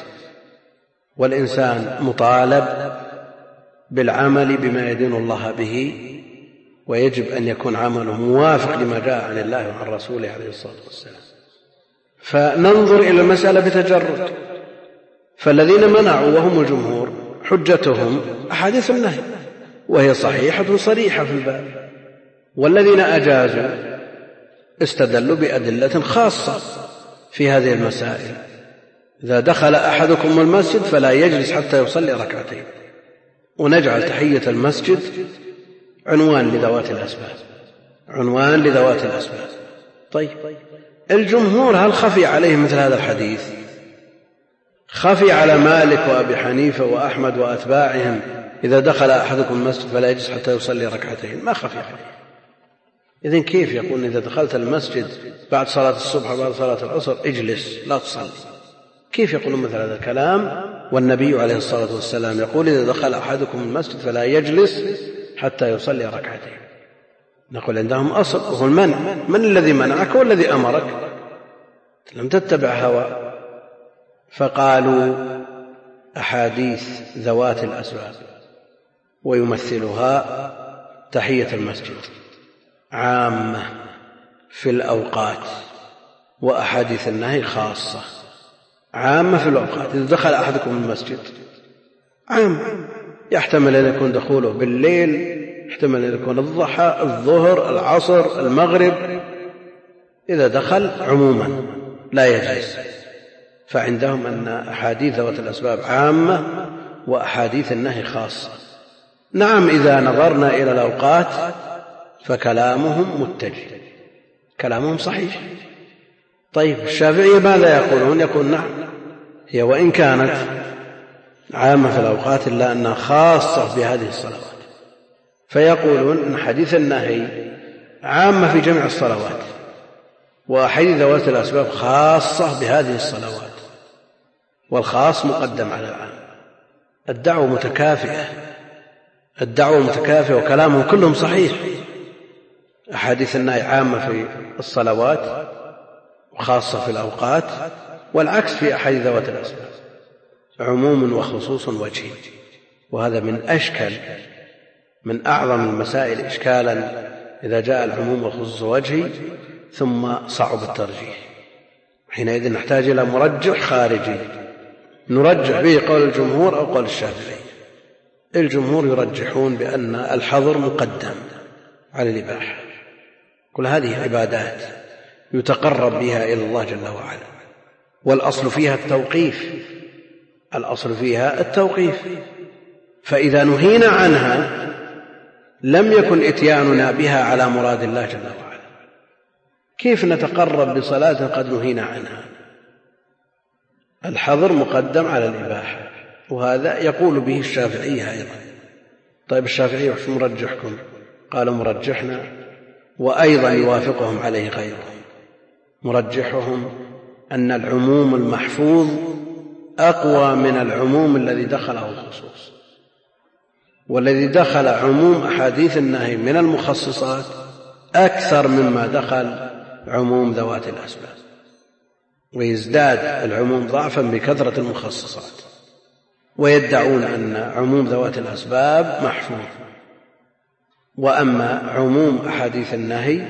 والإنسان مطالب بالعمل بما يدين الله به، ويجب أن يكون عمله موافق لما جاء عن الله وعن رسوله عليه الصلاة والسلام. فننظر إلى المسألة بتجرد. فالذين منعوا وهم الجمهور حجتهم أحاديث النهي، وهي صحيحة صريحة في الباب. والذين أجازوا استدلوا بأدلة خاصة في هذه المسائل. إذا دخل أحدكم المسجد فلا يجلس حتى يصلي ركعتين، ونجعل تحية المسجد عنوان لذوات الأسباب، عنوان لذوات الأسباب. طيب، الجمهور هل خفي عليهم مثل هذا الحديث؟ خفي على مالك وأبي حنيفة وأحمد وأتباعهم: إذا دخل أحدكم المسجد فلا يجلس حتى يصلي ركعتين؟ ما خفي عليه. إذن كيف يقول إذا دخلت المسجد بعد صلاة الصبح وبعد صلاة العصر اجلس لا تصلي؟ كيف يقولون مثل هذا الكلام والنبي عليه الصلاة والسلام يقول: إذا دخل أحدكم المسجد فلا يجلس حتى يصلي ركعتين؟ نقول عندهم أصل وهو المنع. من الذي منعك والذي أمرك؟ لم تتبع هوى. فقالوا أحاديث ذوات الأسباب ويمثلها تحية المسجد عامة في الأوقات، وأحاديث النهي خاصة. عامة في الأوقات، إذا دخل أحدكم المسجد عام، يحتمل أن يكون دخوله بالليل، يحتمل أن يكون الضحى، الظهر، العصر، المغرب. إذا دخل عموما لا يجلس. فعندهم أن أحاديث ذوات الأسباب عامة وأحاديث النهي خاصة. نعم، إذا نظرنا إلى الأوقات فكلامهم متجه، كلامهم صحيح. طيب، الشافعية ماذا يقولون؟ يقول: نعم، هي وإن كانت عامة في الأوقات إلا أنها خاصة بهذه الصلوات. فيقولون أن حديث النهي عامة في جميع الصلوات، وأحاديث ذوات الأسباب خاصة بهذه الصلوات، والخاص مقدم على العام. الدعوة متكافئة، الدعوة متكافئة، وكلامهم كلهم صحيح. أحاديث النهي عامة في الصلوات وخاصة في الأوقات، والعكس في أحاديث ذوات الأسباب، عموم وخصوص وجهي. وهذا من أعظم المسائل إشكالا إذا جاء العموم والخصوص وجهي ثم صعب الترجيح. حينئذ نحتاج إلى مرجح خارجي نرجح به قول الجمهور أو قول الشافعي. الجمهور يرجحون بأن الحظر مقدم على الإباحة. كل هذه عبادات يتقرب بها إلى الله جل وعلا، والأصل فيها التوقيف، الأصل فيها التوقيف. فإذا نهينا عنها لم يكن إتياننا بها على مراد الله جل وعلا. كيف نتقرب بصلاة قد نهينا عنها؟ الحظر مقدم على الإباحة، وهذا يقول به الشافعية أيضا. طيب الشافعية وش مرجحكم؟ قالوا مرجحنا، وأيضا يوافقهم عليه غيرهم. مرجحهم أن العموم المحفوظ أقوى من العموم الذي دخله الخصوص، والذي دخل عموم أحاديث النهي من المخصصات أكثر مما دخل عموم ذوات الأسباب، ويزداد العموم ضعفا بكثرة المخصصات، ويدعون أن عموم ذوات الأسباب محفوظ، وأما عموم أحاديث النهي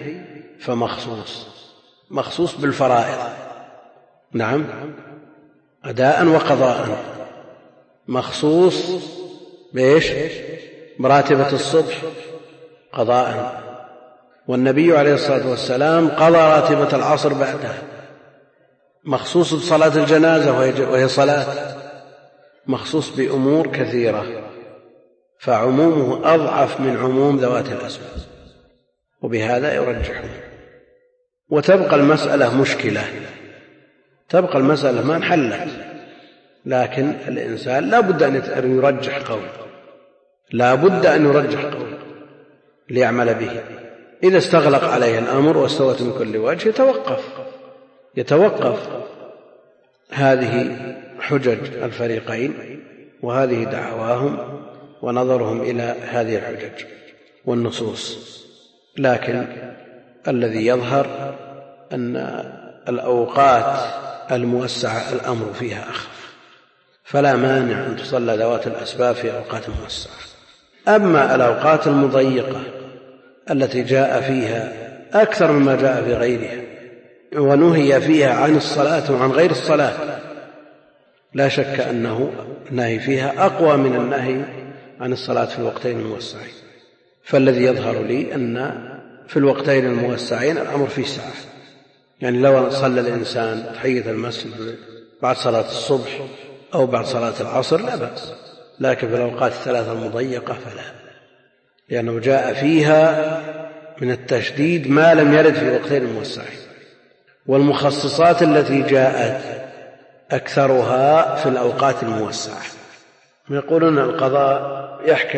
فمخصوص بالفرائض. نعم، أداء وقضاء. مخصوص بإيش؟ براتبة الصبح قضاء، والنبي عليه الصلاة والسلام قضى راتبة العصر بعدها. مخصوص بصلاة الجنازة وهي صلاة. مخصوص بأمور كثيرة، فعمومه أضعف من عموم ذوات الأسباب، وبهذا يرجحون. وتبقى المسألة مشكلة، تبقى المسألة ما انحلت، لكن الإنسان لا بد أن يرجح قول، لا بد أن يرجح قول ليعمل به. إذا استغلق عليه الأمر واستوت من كل وجه يتوقف. هذه حجج الفريقين، وهذه دعواهم ونظرهم إلى هذه الحجج والنصوص. لكن الذي يظهر أن الأوقات الموسعة الأمر فيها أخف، فلا مانع أن تصلى ذوات الأسباب في أوقات موسعة. أما الأوقات المضيقة التي جاء فيها أكثر مما جاء في غيرها، ونهي فيها عن الصلاة وعن غير الصلاة، لا شك أنه النهي فيها أقوى من النهي عن الصلاة في الوقتين الموسعين. فالذي يظهر لي أن في الوقتين الموسعين الأمر فيه سعة، يعني لو صلى الإنسان تحية المسجد بعد صلاة الصبح أو بعد صلاة العصر لا بأس، لكن في الأوقات الثلاثة المضيقة فلا، لأنه جاء فيها من التشديد ما لم يرد في الوقتين الموسعين. والمخصصات التي جاءت أكثرها في الأوقات الموسعة. يقولون القضاء يحكي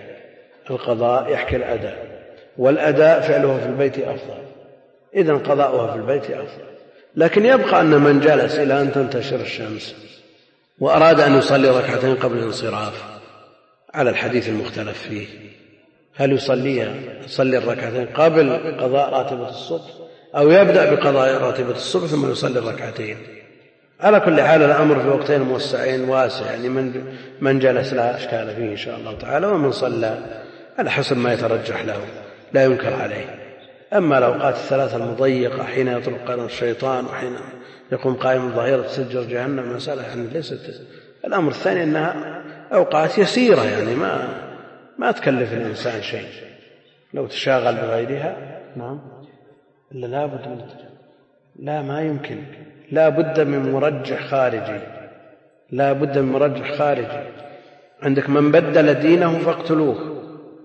الأداء، والأداء فعله في البيت أفضل، إذن قضاؤها في البيت أفضل. لكن يبقى أن من جلس إلى أن تنتشر الشمس وأراد أن يصلي ركعتين قبل الانصراف على الحديث المختلف فيه، هل يصلي الركعتين قبل قضاء راتبة الصبح أو يبدأ بقضاء راتبة الصبح ثم يصلي الركعتين؟ على كل حال الأمر في وقتين موسعين واسع، يعني من جلس لا أشكال فيه إن شاء الله تعالى، ومن صلى على حسب ما يترجح له لا ينكر عليه. أما الأوقات الثلاثة المضيقة حين يطرق قرن الشيطان وحين يقوم قائم الظهيرة تسجر جهنم، مسألة يعني ليست. الأمر الثاني أنها أوقات يسيرة، يعني ما تكلف الإنسان شيء لو تشاغل بغيرها. نعم، إلا لا بد من لا ما يمكن، لا بد من مرجح خارجي. عندك من بدل دينه فاقتلوه،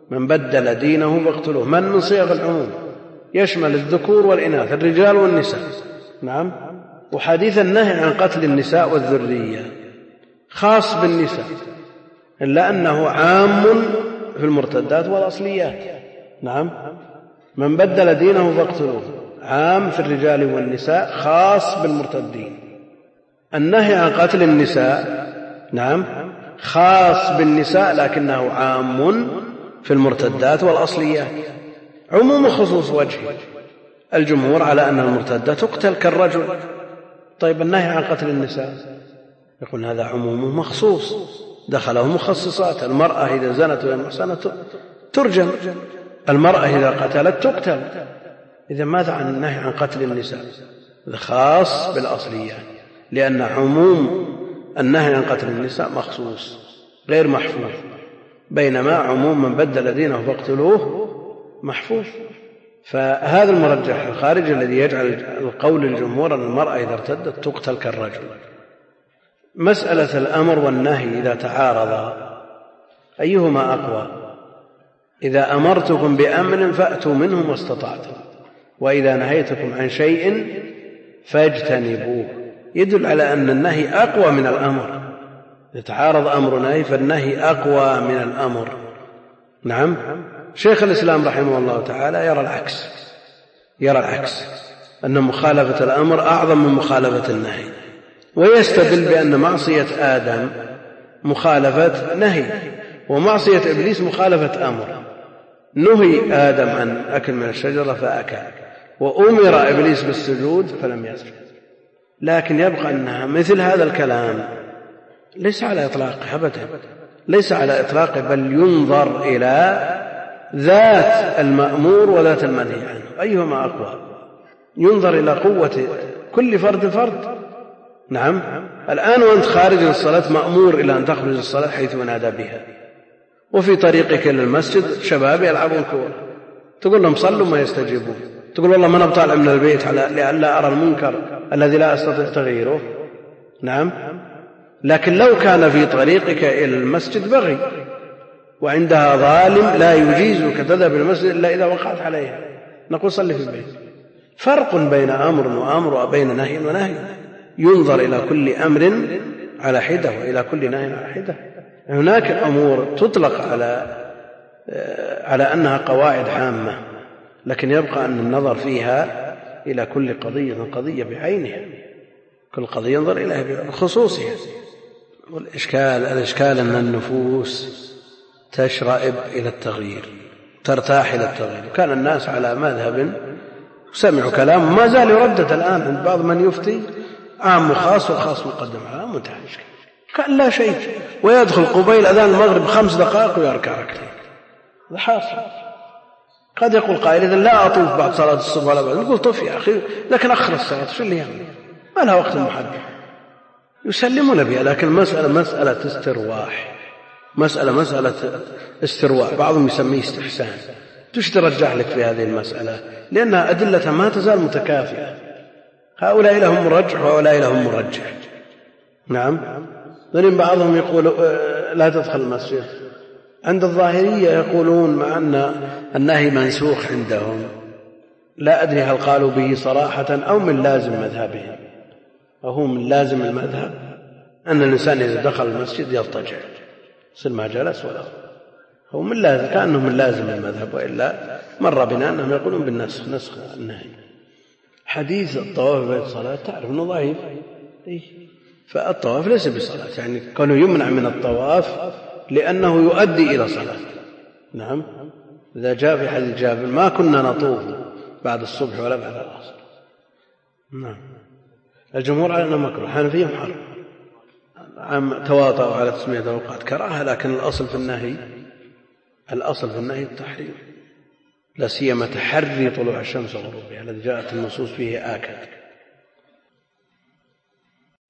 من صيغ العموم يشمل الذكور والإناث، الرجال والنساء. نعم، وحديث النهي عن قتل النساء والذرية خاص بالنساء، إلا أنه عام في المرتدات والأصليات. نعم، من بدل دينه فاقتلوه عام في الرجال والنساء، خاص بالمرتدين. النهي عن قتل النساء نعم خاص بالنساء، لكنه عام في المرتدات والأصليات، عموم خصوص وجهه. الجمهور على أن المرتدة تقتل كالرجل. طيب النهي عن قتل النساء يقول هذا عموم مخصوص، دخله مخصصات. المرأة إذا زنت وهي محصنة ترجم، المرأة إذا قتلت تقتل. إذا ماذا عن النهي عن قتل النساء؟ هذا خاص بالأصليات، لأن عموم النهي عن قتل النساء مخصوص غير محفوظ، بينما عموم من بدل دينه فاقتلوه محفوظ. فهذا المرجح الخارج الذي يجعل القول الجمهور أن المرأة إذا ارتدت تقتل كالرجل. مسألة الأمر والنهي إذا تعارضا أيهما أقوى؟ إذا أمرتكم بأمر فأتوا منه ما استطعتم، وإذا نهيتكم عن شيء فاجتنبوه، يدل على أن النهي أقوى من الأمر. يتعارض أمر ونهي فالنهي أقوى من الأمر. نعم. شيخ الإسلام رحمه الله تعالى يرى العكس أن مخالفة الأمر أعظم من مخالفة النهي، ويستدل بأن معصية آدم مخالفة نهي، ومعصية إبليس مخالفة أمر. نهي آدم عن أكل من الشجرة فأكل، وأمر إبليس بالسجود فلم يسجد. لكن يبقى أنها مثل هذا الكلام ليس على إطلاقه أبدا، ليس على إطلاقه، بل ينظر إلى ذات المأمور وذات المنهي عنه أيهما أقوى. ينظر إلى قوة كل فرد. نعم. الآن وأنت خارج الصلاة مأمور إلى أن تخرج الصلاة حيث نادى بها، وفي طريقك إلى المسجد شباب يلعبون كورة، تقول لهم صلوا ما يستجيبون، تقول والله ما نبطالع من البيت لئلا أرى المنكر الذي لا أستطيع تغييره. نعم. لكن لو كان في طريقك إلى المسجد بغي وعندها ظالم لا يجيزك تذهب إلى المسجد إلا إذا وقعت عليها، نقول صلي في البيت. فرق بين أمر وأمر وبين نهي ونهي. ينظر إلى كل أمر على حدة وإلى كل نهي على حدة. هناك أمور تطلق على أنها قواعد عامة، لكن يبقى أن النظر فيها إلى كل قضية بعينها، كل قضية ينظر إليها بخصوصها. الإشكال أن النفوس تشرئب إلى التغيير، ترتاح إلى التغيير. كان الناس على مذهب سمعوا كلام ما زال يردد الآن عند بعض من يفتي عام وخاص والخاص مقدم على منتهى الإشكال، كان لا شيء، ويدخل قبيل أذان المغرب 5 دقائق ويركع ركعتين. هذا حاصل. قد يقول قائل إذا لا أطوف بعد صلاة الصبح ولا بعد، نقول طف يا أخي، لكن أخر الصلاة شو اللي يعمل؟ ما لها وقت محدد يسلمون بها. لكن مسألة استرواح، مسألة استرواح، بعضهم يسميه استحسان. تش ترجح لك في هذه المسألة؟ لأنها أدلتها ما تزال متكافئة، هؤلاء لهم مرجح وهؤلاء لهم مرجح. نعم. لأن بعضهم يقول لا تدخل المسجد، عند الظاهرية يقولون مع أن النهي منسوخ عندهم، لا أدري هل قالوا به صراحة أو من لازم مذهبهم، وهو من لازم المذهب أن الإنسان إذا دخل المسجد يضطجع يصير ما جلس ولا هو من لازم، كأنه من لازم المذهب، وإلا مر بنا أنهم يقولون بالنسخ، نسخ النهي. حديث الطواف بين الصلاة تعرف أنه ضعيف، فالطواف ليس بصلاة، يعني كانوا يمنع من الطواف لأنه يؤدي إلى صلاة. نعم. إذا جاء في حديث جابر ما كنا نطوف بعد الصبح ولا بعد العصر. نعم. الجمهور على أنه مكروه، حنفيهم حرام، تواطؤوا على تسمية أوقات كراهة، لكن الأصل في النهي التحريم، لا سيما تحري طلوع الشمس وغروبها الذي جاءت النصوص فيه آكد.